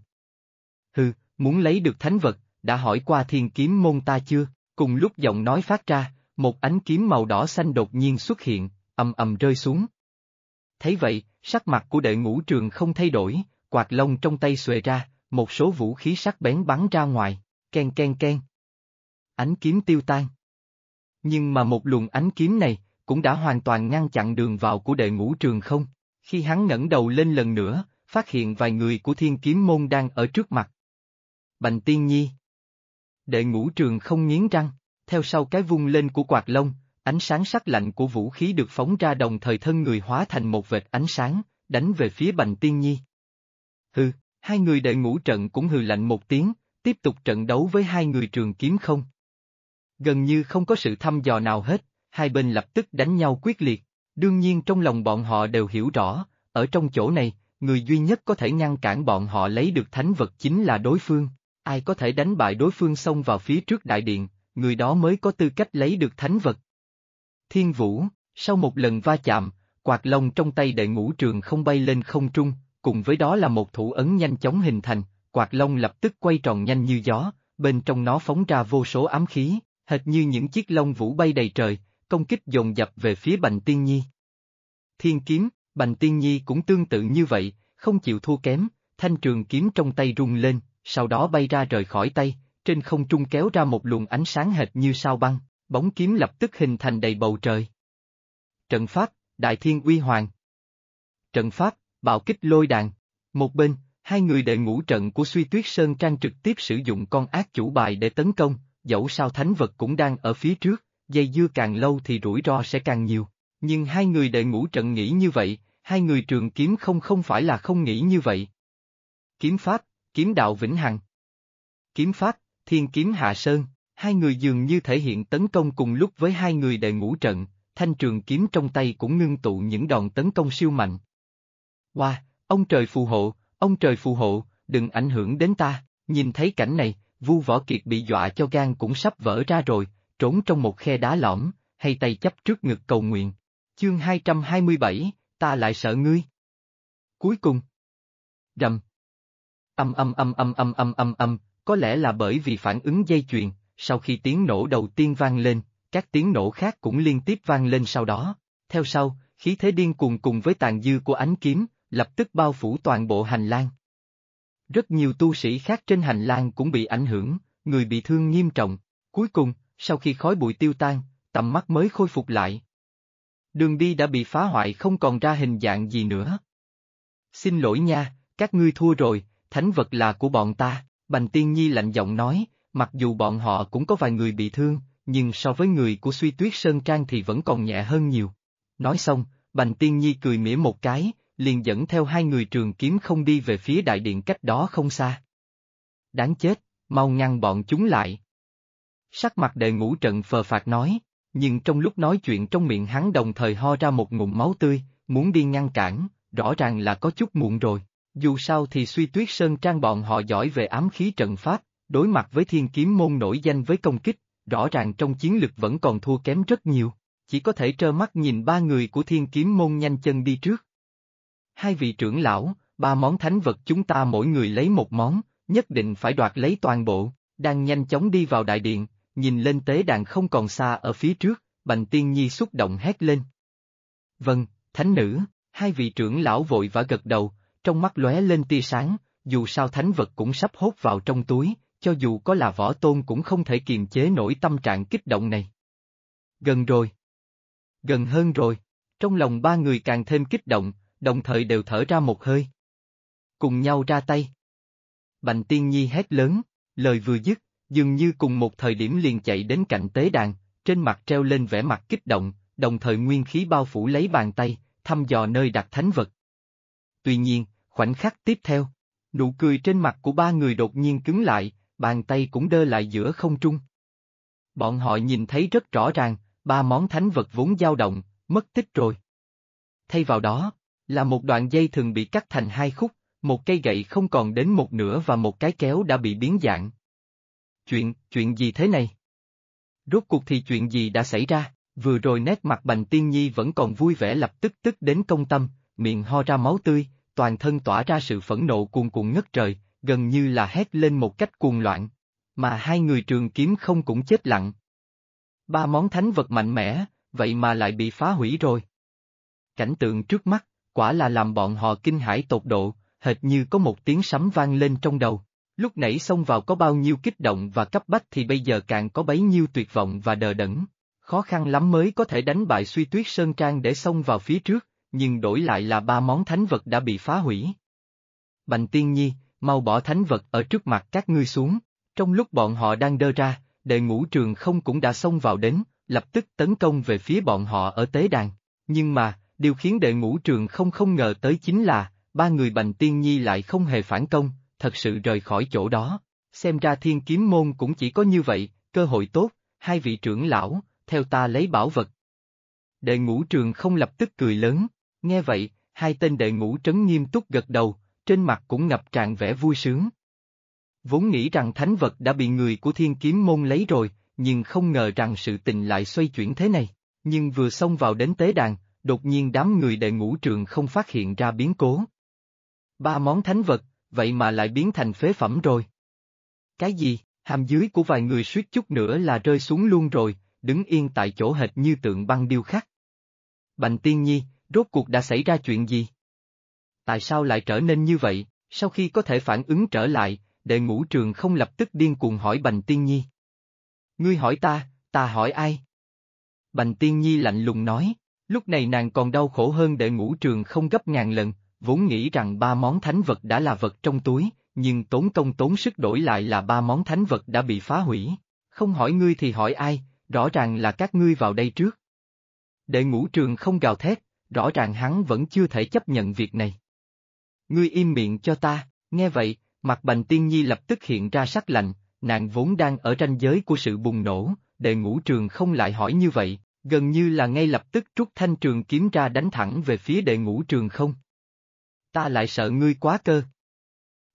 Hừ, muốn lấy được thánh vật, đã hỏi qua Thiên Kiếm môn ta chưa? Cùng lúc giọng nói phát ra, một ánh kiếm màu đỏ xanh đột nhiên xuất hiện, ầm rơi xuống. Thấy vậy, sắc mặt của Đệ Ngũ Trường không thay đổi, quạt lông trong tay xuề ra, một số vũ khí sắc bén bắn ra ngoài, ken ken ken. Ánh kiếm tiêu tan. Nhưng mà một luồng ánh kiếm này, cũng đã hoàn toàn ngăn chặn đường vào của Đệ Ngũ Trường không. Khi hắn ngẩng đầu lên lần nữa, phát hiện vài người của Thiên Kiếm môn đang ở trước mặt. Bành Tiên Nhi. Đệ Ngũ Trường không nghiến răng, theo sau cái vung lên của quạt lông, ánh sáng sắc lạnh của vũ khí được phóng ra đồng thời thân người hóa thành một vệt ánh sáng, đánh về phía Bành Tiên Nhi. Hừ, hai người Đệ Ngũ Trận cũng hừ lạnh một tiếng, tiếp tục trận đấu với hai người Trường Kiếm không. Gần như không có sự thăm dò nào hết, hai bên lập tức đánh nhau quyết liệt, đương nhiên trong lòng bọn họ đều hiểu rõ, ở trong chỗ này, người duy nhất có thể ngăn cản bọn họ lấy được thánh vật chính là đối phương, ai có thể đánh bại đối phương xông vào phía trước đại điện, người đó mới có tư cách lấy được thánh vật. Thiên Vũ, sau một lần va chạm, quạt lông trong tay Đệ Ngũ Trường không bay lên không trung, cùng với đó là một thủ ấn nhanh chóng hình thành, quạt lông lập tức quay tròn nhanh như gió, bên trong nó phóng ra vô số ám khí, hệt như những chiếc lông vũ bay đầy trời, công kích dồn dập về phía Bành Tiên Nhi. Thiên kiếm, Bành Tiên Nhi cũng tương tự như vậy, không chịu thua kém, thanh trường kiếm trong tay rung lên, sau đó bay ra rời khỏi tay, trên không trung kéo ra một luồng ánh sáng hệt như sao băng, bóng kiếm lập tức hình thành đầy bầu trời. Trận pháp, Đại Thiên Uy Hoàng. Trận pháp, Bạo Kích Lôi Đàn. Một bên, hai người Đệ Ngũ Trận của Suy Tuyết Sơn Trang trực tiếp sử dụng con ác chủ bài để tấn công, dẫu sao thánh vật cũng đang ở phía trước, dây dưa càng lâu thì rủi ro sẽ càng nhiều. Nhưng hai người Đệ Ngũ Trận nghĩ như vậy, hai người Trường Kiếm không phải là không nghĩ như vậy. Kiếm pháp, Kiếm đạo vĩnh hằng. Kiếm pháp, Thiên kiếm Hạ Sơn, hai người dường như thể hiện tấn công cùng lúc với hai người Đệ Ngũ Trận, thanh trường kiếm trong tay cũng ngưng tụ những đòn tấn công siêu mạnh. Wow, ông trời phù hộ, ông trời phù hộ, đừng ảnh hưởng đến ta. Nhìn thấy cảnh này, Vu Võ Kiệt bị dọa cho gan cũng sắp vỡ ra rồi, trốn trong một khe đá lõm, hay tay chắp trước ngực cầu nguyện. Chương 227, ta lại sợ ngươi. Cuối cùng. Rầm. Có lẽ là bởi vì phản ứng dây chuyền, sau khi tiếng nổ đầu tiên vang lên, các tiếng nổ khác cũng liên tiếp vang lên sau đó. Theo sau, khí thế điên cuồng cùng với tàn dư của ánh kiếm, lập tức bao phủ toàn bộ hành lang. Rất nhiều tu sĩ khác trên hành lang cũng bị ảnh hưởng, người bị thương nghiêm trọng. Cuối cùng, sau khi khói bụi tiêu tan, tầm mắt mới khôi phục lại. Đường đi đã bị phá hoại không còn ra hình dạng gì nữa. Xin lỗi nha, các ngươi thua rồi, thánh vật là của bọn ta, Bành Tiên Nhi lạnh giọng nói, mặc dù bọn họ cũng có vài người bị thương, nhưng so với người của Suy Tuyết Sơn Trang thì vẫn còn nhẹ hơn nhiều. Nói xong, Bành Tiên Nhi cười mỉa một cái, liền dẫn theo hai người trường kiếm không đi về phía đại điện cách đó không xa. Đáng chết, mau ngăn bọn chúng lại. Sắc mặt Đệ Ngũ Trận phờ phạc nói, nhưng trong lúc nói chuyện trong miệng hắn đồng thời ho ra một ngụm máu tươi, muốn đi ngăn cản, rõ ràng là có chút muộn rồi. Dù sao thì Suy Tuyết Sơn Trang bọn họ giỏi về ám khí trận pháp, đối mặt với Thiên Kiếm Môn nổi danh với công kích, rõ ràng trong chiến lực vẫn còn thua kém rất nhiều, chỉ có thể trơ mắt nhìn ba người của Thiên Kiếm Môn nhanh chân đi trước. Hai vị trưởng lão, ba món thánh vật chúng ta mỗi người lấy một món, nhất định phải đoạt lấy toàn bộ, đang nhanh chóng đi vào đại điện, nhìn lên tế đàn không còn xa ở phía trước, Bành Tiên Nhi xúc động hét lên. Vâng, thánh nữ, hai vị trưởng lão vội vã gật đầu, trong mắt lóe lên tia sáng, dù sao thánh vật cũng sắp hốt vào trong túi, cho dù có là võ tôn cũng không thể kiềm chế nổi tâm trạng kích động này. Gần rồi. Gần hơn rồi. Trong lòng ba người càng thêm kích động, đồng thời đều thở ra một hơi. Cùng nhau ra tay. Bành Tiên Nhi hét lớn, lời vừa dứt, dường như cùng một thời điểm liền chạy đến cạnh tế đàn, trên mặt treo lên vẻ mặt kích động, đồng thời nguyên khí bao phủ lấy bàn tay, thăm dò nơi đặt thánh vật. Tuy nhiên, khoảnh khắc tiếp theo, nụ cười trên mặt của ba người đột nhiên cứng lại, bàn tay cũng đơ lại giữa không trung. Bọn họ nhìn thấy rất rõ ràng, ba món thánh vật vốn dao động, mất tích rồi. Thay vào đó, là một đoạn dây thường bị cắt thành hai khúc, một cây gậy không còn đến một nửa và một cái kéo đã bị biến dạng. Chuyện gì thế này? Rốt cuộc thì chuyện gì đã xảy ra? Vừa rồi nét mặt Bành Tiên Nhi vẫn còn vui vẻ lập tức tức đến công tâm, miệng ho ra máu tươi, toàn thân tỏa ra sự phẫn nộ cuồn cuộn ngất trời, gần như là hét lên một cách cuồng loạn. Mà hai người trường kiếm không cũng chết lặng. Ba món thánh vật mạnh mẽ, vậy mà lại bị phá hủy rồi. Cảnh tượng trước mắt, quả là làm bọn họ kinh hãi tột độ, hệt như có một tiếng sấm vang lên trong đầu. Lúc nãy xông vào có bao nhiêu kích động và cấp bách thì bây giờ càng có bấy nhiêu tuyệt vọng và đờ đẫn. Khó khăn lắm mới có thể đánh bại Suy Tuyết Sơn Trang để xông vào phía trước, nhưng đổi lại là ba món thánh vật đã bị phá hủy. Bành Tiên Nhi, mau bỏ thánh vật ở trước mặt các ngươi xuống. Trong lúc bọn họ đang đơ ra, Đệ Ngũ Trường Không cũng đã xông vào đến, lập tức tấn công về phía bọn họ ở tế đàn. Nhưng mà, điều khiến Đệ Ngũ Trường Không không ngờ tới chính là, ba người Bành Tiên Nhi lại không hề phản công, thật sự rời khỏi chỗ đó. Xem ra Thiên Kiếm Môn cũng chỉ có như vậy, cơ hội tốt, hai vị trưởng lão, theo ta lấy bảo vật. Đệ Ngũ Trường Không lập tức cười lớn, nghe vậy, hai tên đệ ngũ trấn nghiêm túc gật đầu, trên mặt cũng ngập tràn vẻ vui sướng. Vốn nghĩ rằng thánh vật đã bị người của Thiên Kiếm Môn lấy rồi, nhưng không ngờ rằng sự tình lại xoay chuyển thế này. Nhưng vừa xông vào đến tế đàn, đột nhiên đám người Đệ Ngũ Trường Không phát hiện ra biến cố. Ba món thánh vật, vậy mà lại biến thành phế phẩm rồi. Cái gì, hàm dưới của vài người suýt chút nữa là rơi xuống luôn rồi, đứng yên tại chỗ hệt như tượng băng điêu khắc. Bành Tiên Nhi, rốt cuộc đã xảy ra chuyện gì? Tại sao lại trở nên như vậy? Sau khi có thể phản ứng trở lại, Đệ Ngũ Trường Không lập tức điên cuồng hỏi Bành Tiên Nhi. Ngươi hỏi ta hỏi ai? Bành Tiên Nhi lạnh lùng nói, lúc này nàng còn đau khổ hơn Đệ Ngũ Trường Không gấp ngàn lần, vốn nghĩ rằng ba món thánh vật đã là vật trong túi, nhưng tốn công tốn sức đổi lại là ba món thánh vật đã bị phá hủy. Không hỏi ngươi thì hỏi ai, rõ ràng là các ngươi vào đây trước. Đệ Ngũ Trường Không gào thét, rõ ràng hắn vẫn chưa thể chấp nhận việc này. Ngươi im miệng cho ta, nghe vậy, mặt Bành Tiên Nhi lập tức hiện ra sắc lạnh, nàng vốn đang ở ranh giới của sự bùng nổ, Đệ Ngũ Trường Không lại hỏi như vậy, gần như là ngay lập tức rút thanh trường kiếm ra đánh thẳng về phía Đệ Ngũ Trường Không. Ta lại sợ ngươi quá cơ.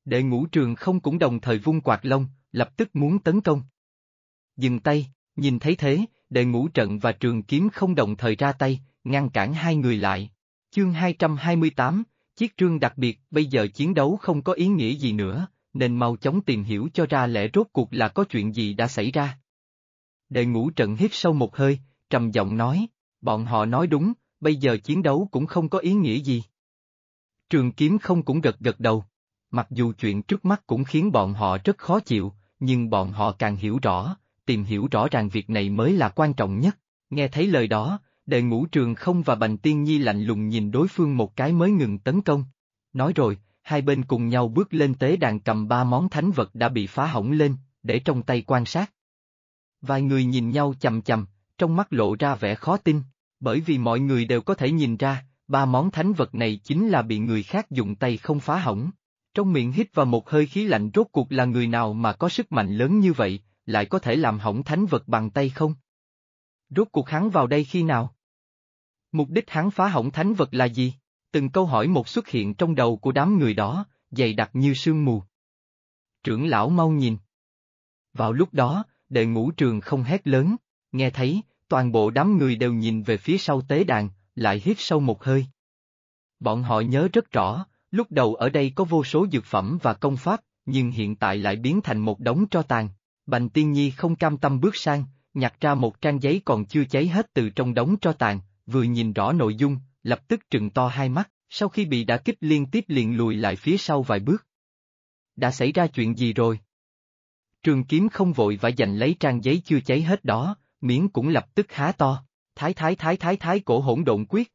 Đệ ngũ trường không cũng đồng thời vung quạt lông, lập tức muốn tấn công. Dừng tay, nhìn thấy thế, đệ ngũ trận và trường kiếm không đồng thời ra tay, ngăn cản hai người lại. Chương 228, chiếc trương đặc biệt, bây giờ chiến đấu không có ý nghĩa gì nữa, nên mau chóng tìm hiểu cho ra lẽ rốt cuộc là có chuyện gì đã xảy ra. Đệ ngũ trận hít sâu một hơi, trầm giọng nói, bọn họ nói đúng, bây giờ chiến đấu cũng không có ý nghĩa gì. Trường kiếm không cũng gật gật đầu. Mặc dù chuyện trước mắt cũng khiến bọn họ rất khó chịu, nhưng bọn họ càng hiểu rõ, tìm hiểu rõ ràng việc này mới là quan trọng nhất. Nghe thấy lời đó, đệ ngũ trường không và Bành Tiên Nhi lạnh lùng nhìn đối phương một cái mới ngừng tấn công. Nói rồi, hai bên cùng nhau bước lên tế đàn cầm ba món thánh vật đã bị phá hỏng lên, để trong tay quan sát. Vài người nhìn nhau chằm chằm, trong mắt lộ ra vẻ khó tin, bởi vì mọi người đều có thể nhìn ra, ba món thánh vật này chính là bị người khác dùng tay không phá hỏng. Trong miệng hít vào một hơi khí lạnh, rốt cuộc là người nào mà có sức mạnh lớn như vậy, lại có thể làm hỏng thánh vật bằng tay không? Rốt cuộc hắn vào đây khi nào? Mục đích hắn phá hỏng thánh vật là gì? Từng câu hỏi một xuất hiện trong đầu của đám người đó, dày đặc như sương mù. Trưởng lão mau nhìn. Vào lúc đó, đệ ngũ trường không hét lớn, nghe thấy, toàn bộ đám người đều nhìn về phía sau tế đàn, lại hít sâu một hơi. Bọn họ nhớ rất rõ, lúc đầu ở đây có vô số dược phẩm và công pháp, nhưng hiện tại lại biến thành một đống tro tàn. Bành Tiên Nhi không cam tâm bước sang, nhặt ra một trang giấy còn chưa cháy hết từ trong đống tro tàn, vừa nhìn rõ nội dung, lập tức trừng to hai mắt, sau khi bị đả kích liên tiếp liền lùi lại phía sau vài bước. Đã xảy ra chuyện gì rồi? Trường kiếm không vội vã giành lấy trang giấy chưa cháy hết đó, miệng cũng lập tức há to. Thái cổ hỗn độn quyết,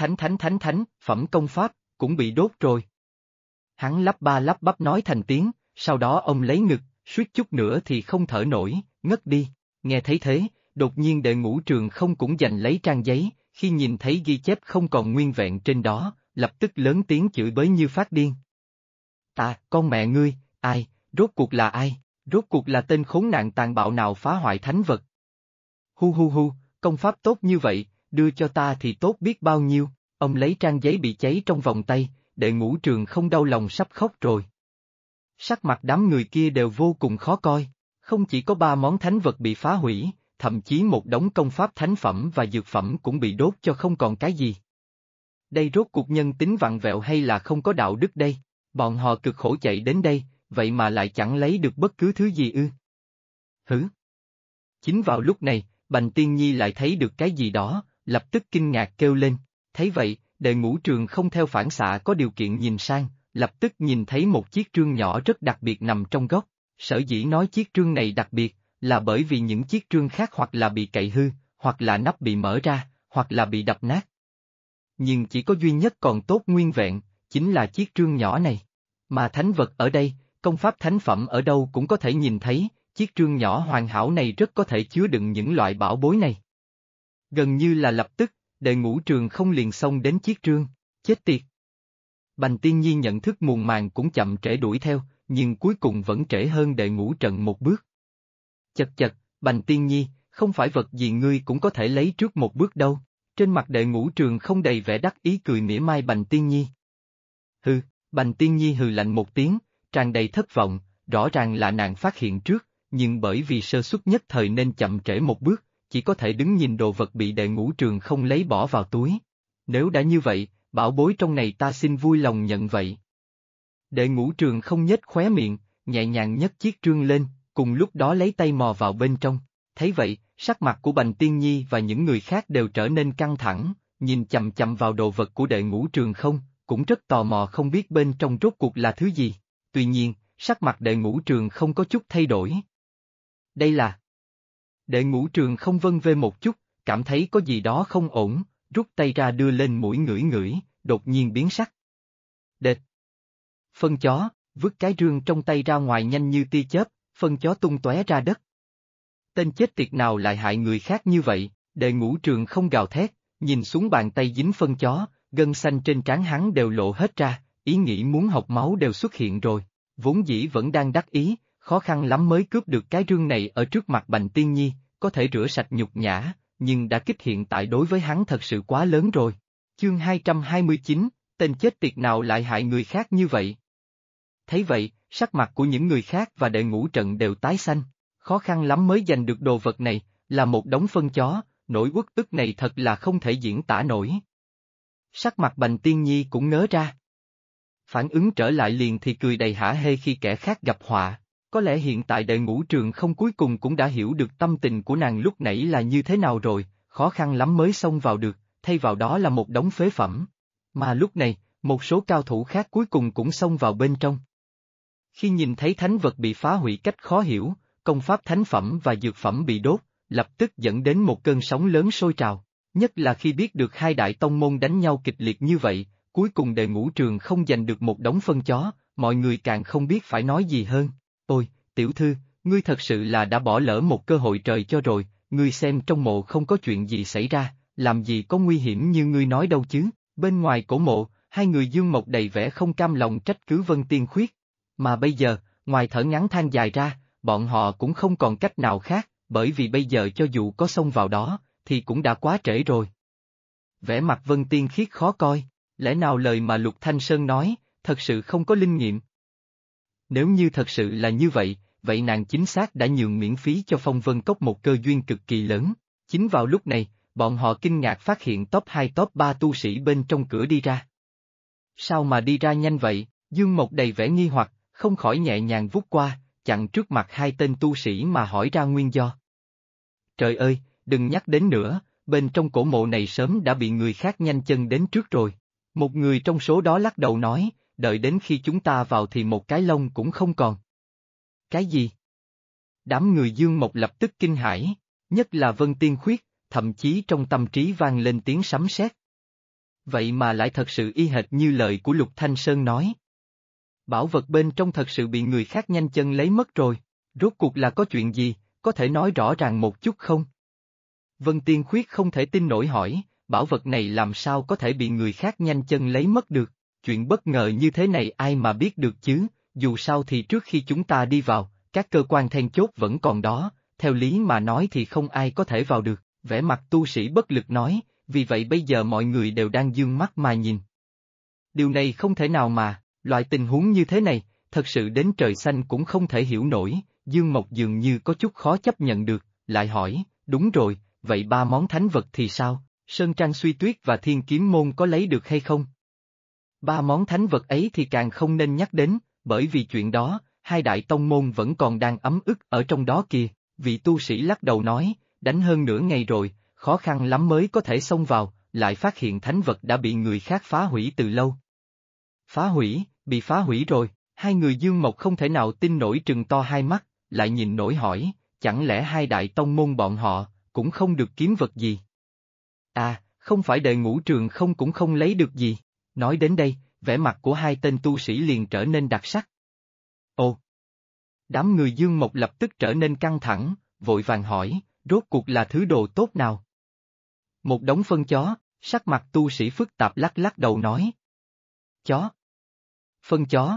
thánh, phẩm công pháp, cũng bị đốt rồi. Hắn lắp ba lắp bắp nói thành tiếng, sau đó ông lấy ngực, suýt chút nữa thì không thở nổi, ngất đi. Nghe thấy thế, đột nhiên đệ ngũ trường không cũng giành lấy trang giấy, khi nhìn thấy ghi chép không còn nguyên vẹn trên đó, lập tức lớn tiếng chửi bới như phát điên. Con mẹ ngươi, ai, rốt cuộc là ai, rốt cuộc là tên khốn nạn tàn bạo nào phá hoại thánh vật? Hu, công pháp tốt như vậy, đưa cho ta thì tốt biết bao nhiêu, ông lấy trang giấy bị cháy trong vòng tay, đệ ngũ trường không đau lòng sắp khóc rồi. Sắc mặt đám người kia đều vô cùng khó coi, không chỉ có ba món thánh vật bị phá hủy, thậm chí một đống công pháp thánh phẩm và dược phẩm cũng bị đốt cho không còn cái gì. Đây rốt cuộc nhân tính vặn vẹo hay là không có đạo đức đây, bọn họ cực khổ chạy đến đây, vậy mà lại chẳng lấy được bất cứ thứ gì ư. Hử? Chính vào lúc này, Bành Tiên Nhi lại thấy được cái gì đó, lập tức kinh ngạc kêu lên, thấy vậy, đệ ngũ trường không theo phản xạ có điều kiện nhìn sang, lập tức nhìn thấy một chiếc trương nhỏ rất đặc biệt nằm trong góc, sở dĩ nói chiếc trương này đặc biệt, là bởi vì những chiếc trương khác hoặc là bị cậy hư, hoặc là nắp bị mở ra, hoặc là bị đập nát. Nhưng chỉ có duy nhất còn tốt nguyên vẹn, chính là chiếc trương nhỏ này. Mà thánh vật ở đây, công pháp thánh phẩm ở đâu cũng có thể nhìn thấy, chiếc trương nhỏ hoàn hảo này rất có thể chứa đựng những loại bảo bối này. Gần như là lập tức, đệ ngũ trường không liền xông đến chiếc trương, chết tiệt. Bành Tiên Nhi nhận thức muộn màng cũng chậm trễ đuổi theo, nhưng cuối cùng vẫn trễ hơn đệ ngũ trận một bước. Chật, Bành Tiên Nhi, không phải vật gì ngươi cũng có thể lấy trước một bước đâu, trên mặt đệ ngũ trường không đầy vẻ đắc ý cười mỉa mai Bành Tiên Nhi. Hừ, Bành Tiên Nhi hừ lạnh một tiếng, tràn đầy thất vọng, rõ ràng là nàng phát hiện trước, nhưng bởi vì sơ suất nhất thời nên chậm trễ một bước, chỉ có thể đứng nhìn đồ vật bị đệ ngũ trường không lấy bỏ vào túi. Nếu đã như vậy, bảo bối trong này ta xin vui lòng nhận vậy. Đệ ngũ trường không nhếch khóe miệng, nhẹ nhàng nhấc chiếc trương lên, cùng lúc đó lấy tay mò vào bên trong. Thấy vậy, sắc mặt của Bành Tiên Nhi và những người khác đều trở nên căng thẳng, nhìn chằm chằm vào đồ vật của đệ ngũ trường không, cũng rất tò mò không biết bên trong rốt cuộc là thứ gì. Tuy nhiên, sắc mặt đệ ngũ trường không có chút thay đổi. Đây là... Đệ ngũ trường không vân vê một chút, cảm thấy có gì đó không ổn, rút tay ra đưa lên mũi ngửi ngửi, đột nhiên biến sắc. Đệt! Phân chó, vứt cái rương trong tay ra ngoài nhanh như tia chớp, phân chó tung tóe ra đất. Tên chết tiệt nào lại hại người khác như vậy, đệ ngũ trường không gào thét, nhìn xuống bàn tay dính phân chó, gân xanh trên trán hắn đều lộ hết ra, ý nghĩ muốn học máu đều xuất hiện rồi, vốn dĩ vẫn đang đắc ý, khó khăn lắm mới cướp được cái rương này ở trước mặt Bành Tiên Nhi, có thể rửa sạch nhục nhã, nhưng đả kích hiện tại đối với hắn thật sự quá lớn rồi. Chương 229, tên chết tiệt nào lại hại người khác như vậy? Thấy vậy, sắc mặt của những người khác và đệ ngũ trận đều tái xanh. Khó khăn lắm mới giành được đồ vật này, là một đống phân chó, nỗi uất ức này thật là không thể diễn tả nổi. Sắc mặt Bành Tiên Nhi cũng ngớ ra. Phản ứng trở lại liền thì cười đầy hả hê khi kẻ khác gặp họa. Có lẽ hiện tại đệ ngũ trường không cuối cùng cũng đã hiểu được tâm tình của nàng lúc nãy là như thế nào rồi, khó khăn lắm mới xông vào được, thay vào đó là một đống phế phẩm. Mà lúc này, một số cao thủ khác cuối cùng cũng xông vào bên trong. Khi nhìn thấy thánh vật bị phá hủy cách khó hiểu, công pháp thánh phẩm và dược phẩm bị đốt, lập tức dẫn đến một cơn sóng lớn sôi trào. Nhất là khi biết được hai đại tông môn đánh nhau kịch liệt như vậy, cuối cùng đệ ngũ trường không giành được một đống phân chó, mọi người càng không biết phải nói gì hơn. Ôi, tiểu thư, ngươi thật sự là đã bỏ lỡ một cơ hội trời cho rồi, ngươi xem trong mộ không có chuyện gì xảy ra, làm gì có nguy hiểm như ngươi nói đâu chứ. Bên ngoài cổ mộ, hai người Dương Mộc đầy vẻ không cam lòng trách cứ Vân Tiên Khuyết. Mà bây giờ, ngoài thở ngắn than dài ra, bọn họ cũng không còn cách nào khác, bởi vì bây giờ cho dù có xông vào đó, thì cũng đã quá trễ rồi. Vẻ mặt Vân Tiên Khiết khó coi, lẽ nào lời mà Lục Thanh Sơn nói, thật sự không có linh nghiệm? Nếu như thật sự là như vậy, vậy nàng chính xác đã nhường miễn phí cho Phong Vân Cốc một cơ duyên cực kỳ lớn. Chính vào lúc này, bọn họ kinh ngạc phát hiện top 2 top 3 tu sĩ bên trong cửa đi ra. Sao mà đi ra nhanh vậy? Dương Mộc đầy vẻ nghi hoặc, không khỏi nhẹ nhàng vút qua, chặn trước mặt hai tên tu sĩ mà hỏi ra nguyên do. Trời ơi, đừng nhắc đến nữa, bên trong cổ mộ này sớm đã bị người khác nhanh chân đến trước rồi. Một người trong số đó lắc đầu nói, đợi đến khi chúng ta vào thì một cái lông cũng không còn. Cái gì? Đám người Dương Mộc lập tức kinh hãi, nhất là Vân Tiên Khuyết, thậm chí trong tâm trí vang lên tiếng sấm sét. Vậy mà lại thật sự y hệt như lời của Lục Thanh Sơn nói. Bảo vật bên trong thật sự bị người khác nhanh chân lấy mất rồi, rốt cuộc là có chuyện gì, có thể nói rõ ràng một chút không? Vân Tiên Khuyết không thể tin nổi hỏi, bảo vật này làm sao có thể bị người khác nhanh chân lấy mất được, chuyện bất ngờ như thế này ai mà biết được chứ, dù sao thì trước khi chúng ta đi vào, các cơ quan then chốt vẫn còn đó, theo lý mà nói thì không ai có thể vào được, vẻ mặt tu sĩ bất lực nói, vì vậy bây giờ mọi người đều đang dương mắt mà nhìn. Điều này không thể nào mà, loại tình huống như thế này, thật sự đến trời xanh cũng không thể hiểu nổi, Dương Mộc dường như có chút khó chấp nhận được, lại hỏi, đúng rồi, vậy ba món thánh vật thì sao, Sơn Trang Suy Tuyết và Thiên Kiếm Môn có lấy được hay không? Ba món thánh vật ấy thì càng không nên nhắc đến, bởi vì chuyện đó, hai đại tông môn vẫn còn đang ấm ức ở trong đó kìa, vị tu sĩ lắc đầu nói, đánh hơn nửa ngày rồi, khó khăn lắm mới có thể xông vào, lại phát hiện thánh vật đã bị người khác phá hủy từ lâu. Phá hủy, bị phá hủy rồi, hai người Dương Mộc không thể nào tin nổi trừng to hai mắt, lại nhìn nổi hỏi, chẳng lẽ hai đại tông môn bọn họ, cũng không được kiếm vật gì? À, không phải đệ ngũ trường không cũng không lấy được gì, nói đến đây, vẻ mặt của hai tên tu sĩ liền trở nên đặc sắc. Ồ! Đám người Dương Mộc lập tức trở nên căng thẳng, vội vàng hỏi, rốt cuộc là thứ đồ tốt nào? Một đống phân chó, sắc mặt tu sĩ phức tạp lắc lắc đầu nói. Chó. Phân chó.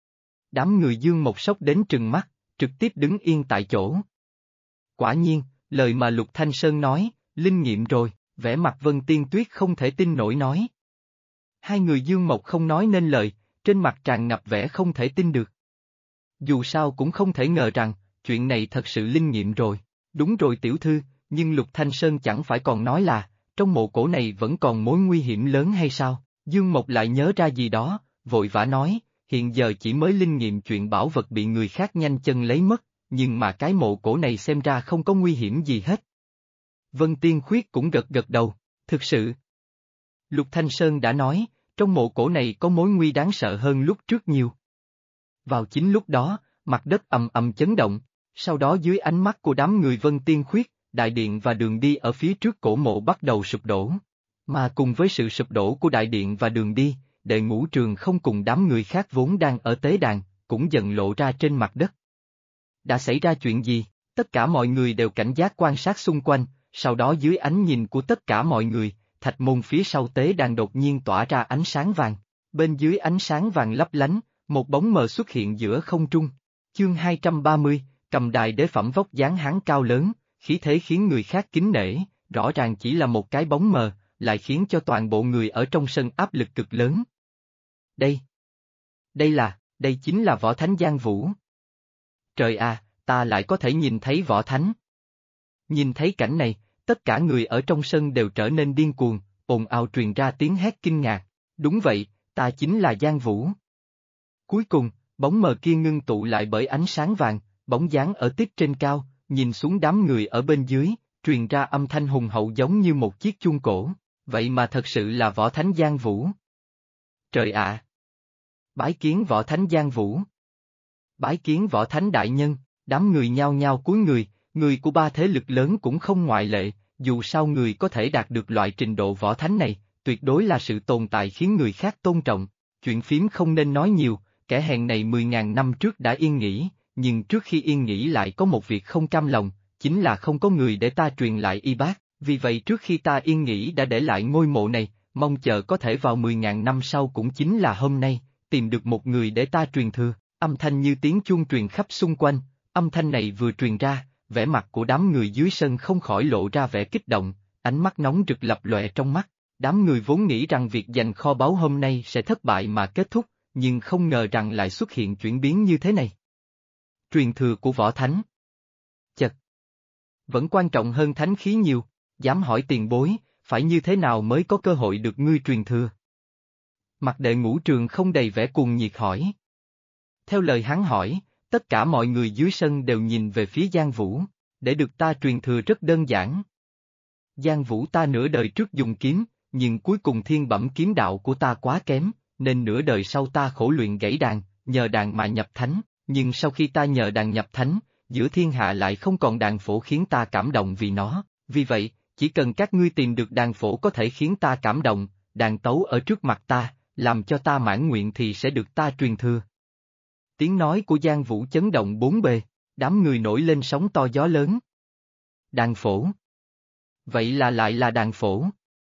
Đám người Dương Mộc sốc đến trừng mắt, trực tiếp đứng yên tại chỗ. Quả nhiên, lời mà Lục Thanh Sơn nói, linh nghiệm rồi, vẻ mặt Vân Tiên Tuyết không thể tin nổi nói. Hai người Dương Mộc không nói nên lời, trên mặt tràn ngập vẻ không thể tin được. Dù sao cũng không thể ngờ rằng, chuyện này thật sự linh nghiệm rồi. Đúng rồi tiểu thư, nhưng Lục Thanh Sơn chẳng phải còn nói là, trong mộ cổ này vẫn còn mối nguy hiểm lớn hay sao? Dương Mộc lại nhớ ra gì đó, vội vã nói, hiện giờ chỉ mới linh nghiệm chuyện bảo vật bị người khác nhanh chân lấy mất, nhưng mà cái mộ cổ này xem ra không có nguy hiểm gì hết. Vân Tiên Khuyết cũng gật gật đầu, thực sự. Lục Thanh Sơn đã nói, trong mộ cổ này có mối nguy đáng sợ hơn lúc trước nhiều. Vào chính lúc đó, mặt đất ầm ầm chấn động, sau đó dưới ánh mắt của đám người Vân Tiên Khuyết, đại điện và đường đi ở phía trước cổ mộ bắt đầu sụp đổ. Mà cùng với sự sụp đổ của đại điện và đường đi, đệ ngũ trường không cùng đám người khác vốn đang ở tế đàn, cũng dần lộ ra trên mặt đất. Đã xảy ra chuyện gì? Tất cả mọi người đều cảnh giác quan sát xung quanh, sau đó dưới ánh nhìn của tất cả mọi người, thạch môn phía sau tế đàn đột nhiên tỏa ra ánh sáng vàng. Bên dưới ánh sáng vàng lấp lánh, một bóng mờ xuất hiện giữa không trung. Chương 230, cầm đài đế phẩm vóc dáng hắn cao lớn, khí thế khiến người khác kính nể, rõ ràng chỉ là một cái bóng mờ, lại khiến cho toàn bộ người ở trong sân áp lực cực lớn. Đây đây chính là võ thánh Giang Vũ. Trời à, ta lại có thể nhìn thấy võ thánh. Nhìn thấy cảnh này, tất cả người ở trong sân đều trở nên điên cuồng, ồn ào truyền ra tiếng hét kinh ngạc. Đúng vậy, ta chính là Giang Vũ. Cuối cùng, bóng mờ kia ngưng tụ lại bởi ánh sáng vàng, bóng dáng ở tít trên cao, nhìn xuống đám người ở bên dưới, truyền ra âm thanh hùng hậu giống như một chiếc chuông cổ. Vậy mà thật sự là võ thánh Giang Vũ. Trời ạ! Bái kiến võ thánh Giang Vũ. Bái kiến võ thánh đại nhân, đám người nhao nhao cúi người của ba thế lực lớn cũng không ngoại lệ, dù sao người có thể đạt được loại trình độ võ thánh này, tuyệt đối là sự tồn tại khiến người khác tôn trọng. Chuyện phím không nên nói nhiều, kẻ hèn này 10.000 năm trước đã yên nghỉ, nhưng trước khi yên nghỉ lại có một việc không cam lòng, chính là không có người để ta truyền lại y bác, vì vậy trước khi ta yên nghỉ đã để lại ngôi mộ này, mong chờ có thể vào 10.000 năm sau cũng chính là hôm nay, tìm được một người để ta truyền thừa. Âm thanh như tiếng chuông truyền khắp xung quanh, âm thanh này vừa truyền ra, vẻ mặt của đám người dưới sân không khỏi lộ ra vẻ kích động, ánh mắt nóng rực lập lòe trong mắt. Đám người vốn nghĩ rằng việc giành kho báu hôm nay sẽ thất bại mà kết thúc, nhưng không ngờ rằng lại xuất hiện chuyển biến như thế này. Truyền thừa của võ thánh. Chật. Vẫn quan trọng hơn thánh khí nhiều, dám hỏi tiền bối, phải như thế nào mới có cơ hội được ngươi truyền thừa? Mặt Đệ Ngũ Trường không đầy vẻ cuồng nhiệt hỏi. Theo lời hắn hỏi, tất cả mọi người dưới sân đều nhìn về phía Giang Vũ, để được ta truyền thừa rất đơn giản. Giang Vũ ta nửa đời trước dùng kiếm, nhưng cuối cùng thiên bẩm kiếm đạo của ta quá kém, nên nửa đời sau ta khổ luyện gãy đàn, nhờ đàn mà nhập thánh, nhưng sau khi ta nhờ đàn nhập thánh, giữa thiên hạ lại không còn đàn phổ khiến ta cảm động vì nó, vì vậy, chỉ cần các ngươi tìm được đàn phổ có thể khiến ta cảm động, đàn tấu ở trước mặt ta, làm cho ta mãn nguyện thì sẽ được ta truyền thừa. Tiếng nói của Giang Vũ chấn động bốn bề, đám người nổi lên sóng to gió lớn. Đàn phổ. Vậy là lại là đàn phổ.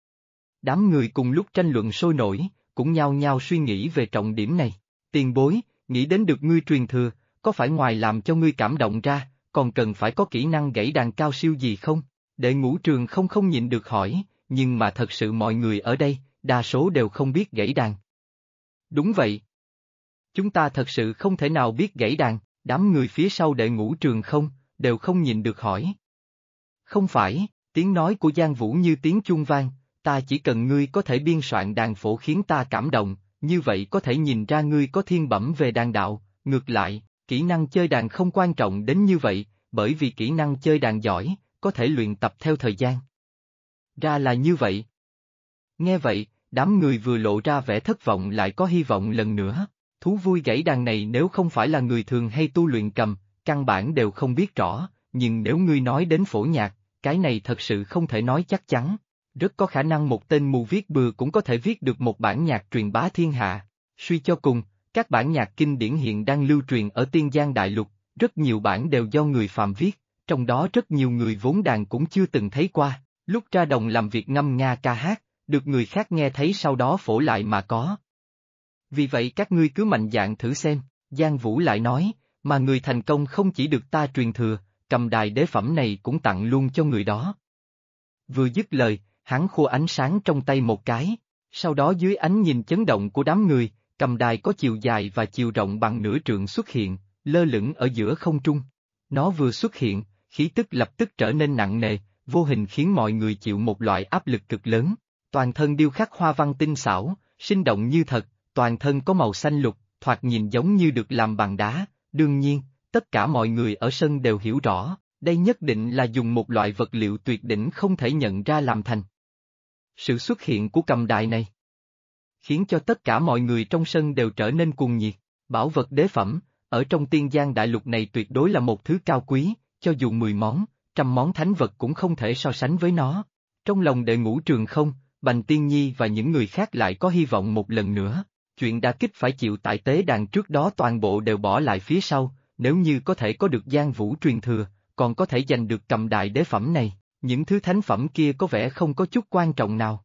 Đám người cùng lúc tranh luận sôi nổi, cũng nhao nhao suy nghĩ về trọng điểm này. Tiền bối, nghĩ đến được ngươi truyền thừa, có phải ngoài làm cho ngươi cảm động ra, còn cần phải có kỹ năng gãy đàn cao siêu gì không? Đệ Ngũ Trường không nhịn được hỏi, nhưng mà thật sự mọi người ở đây, đa số đều không biết gãy đàn. Đúng vậy. Chúng ta thật sự không thể nào biết gãy đàn, đám người phía sau Đệ Ngũ Trường đều không nhịn được hỏi. Không phải, tiếng nói của Giang Vũ như tiếng chuông vang, ta chỉ cần ngươi có thể biên soạn đàn phổ khiến ta cảm động, như vậy có thể nhìn ra ngươi có thiên bẩm về đàn đạo, ngược lại, kỹ năng chơi đàn không quan trọng đến như vậy, bởi vì kỹ năng chơi đàn giỏi, có thể luyện tập theo thời gian. Ra là như vậy. Nghe vậy, đám người vừa lộ ra vẻ thất vọng lại có hy vọng lần nữa. Thú vui gãy đàn này nếu không phải là người thường hay tu luyện cầm, căn bản đều không biết rõ, nhưng nếu ngươi nói đến phổ nhạc, cái này thật sự không thể nói chắc chắn. Rất có khả năng một tên mù viết bừa cũng có thể viết được một bản nhạc truyền bá thiên hạ. Suy cho cùng, các bản nhạc kinh điển hiện đang lưu truyền ở Tiên Giang Đại Lục, rất nhiều bản đều do người phàm viết, trong đó rất nhiều người vốn đàn cũng chưa từng thấy qua, lúc ra đồng làm việc ngâm nga ca hát, được người khác nghe thấy sau đó phổ lại mà có. Vì vậy các ngươi cứ mạnh dạn thử xem, Giang Vũ lại nói, mà người thành công không chỉ được ta truyền thừa, cầm đài đế phẩm này cũng tặng luôn cho người đó. Vừa dứt lời, hắn khua ánh sáng trong tay một cái, sau đó dưới ánh nhìn chấn động của đám người, cầm đài có chiều dài và chiều rộng bằng nửa trượng xuất hiện, lơ lửng ở giữa không trung. Nó vừa xuất hiện, khí tức lập tức trở nên nặng nề, vô hình khiến mọi người chịu một loại áp lực cực lớn. Toàn thân điêu khắc hoa văn tinh xảo, sinh động như thật, toàn thân có màu xanh lục, thoạt nhìn giống như được làm bằng đá, đương nhiên, tất cả mọi người ở sân đều hiểu rõ, đây nhất định là dùng một loại vật liệu tuyệt đỉnh không thể nhận ra làm thành. Sự xuất hiện của cầm đài này khiến cho tất cả mọi người trong sân đều trở nên cuồng nhiệt, bảo vật đế phẩm, ở trong Tiên Giang Đại Lục này tuyệt đối là một thứ cao quý, cho dù 10 món, 100 món thánh vật cũng không thể so sánh với nó. Trong lòng Đệ Ngũ Trường Bành Tiên Nhi và những người khác lại có hy vọng một lần nữa, chuyện đả kích phải chịu tại tế đàn trước đó toàn bộ đều bỏ lại phía sau, nếu như có thể có được Giang Vũ truyền thừa, còn có thể giành được cầm đài đế phẩm này, những thứ thánh phẩm kia có vẻ không có chút quan trọng nào.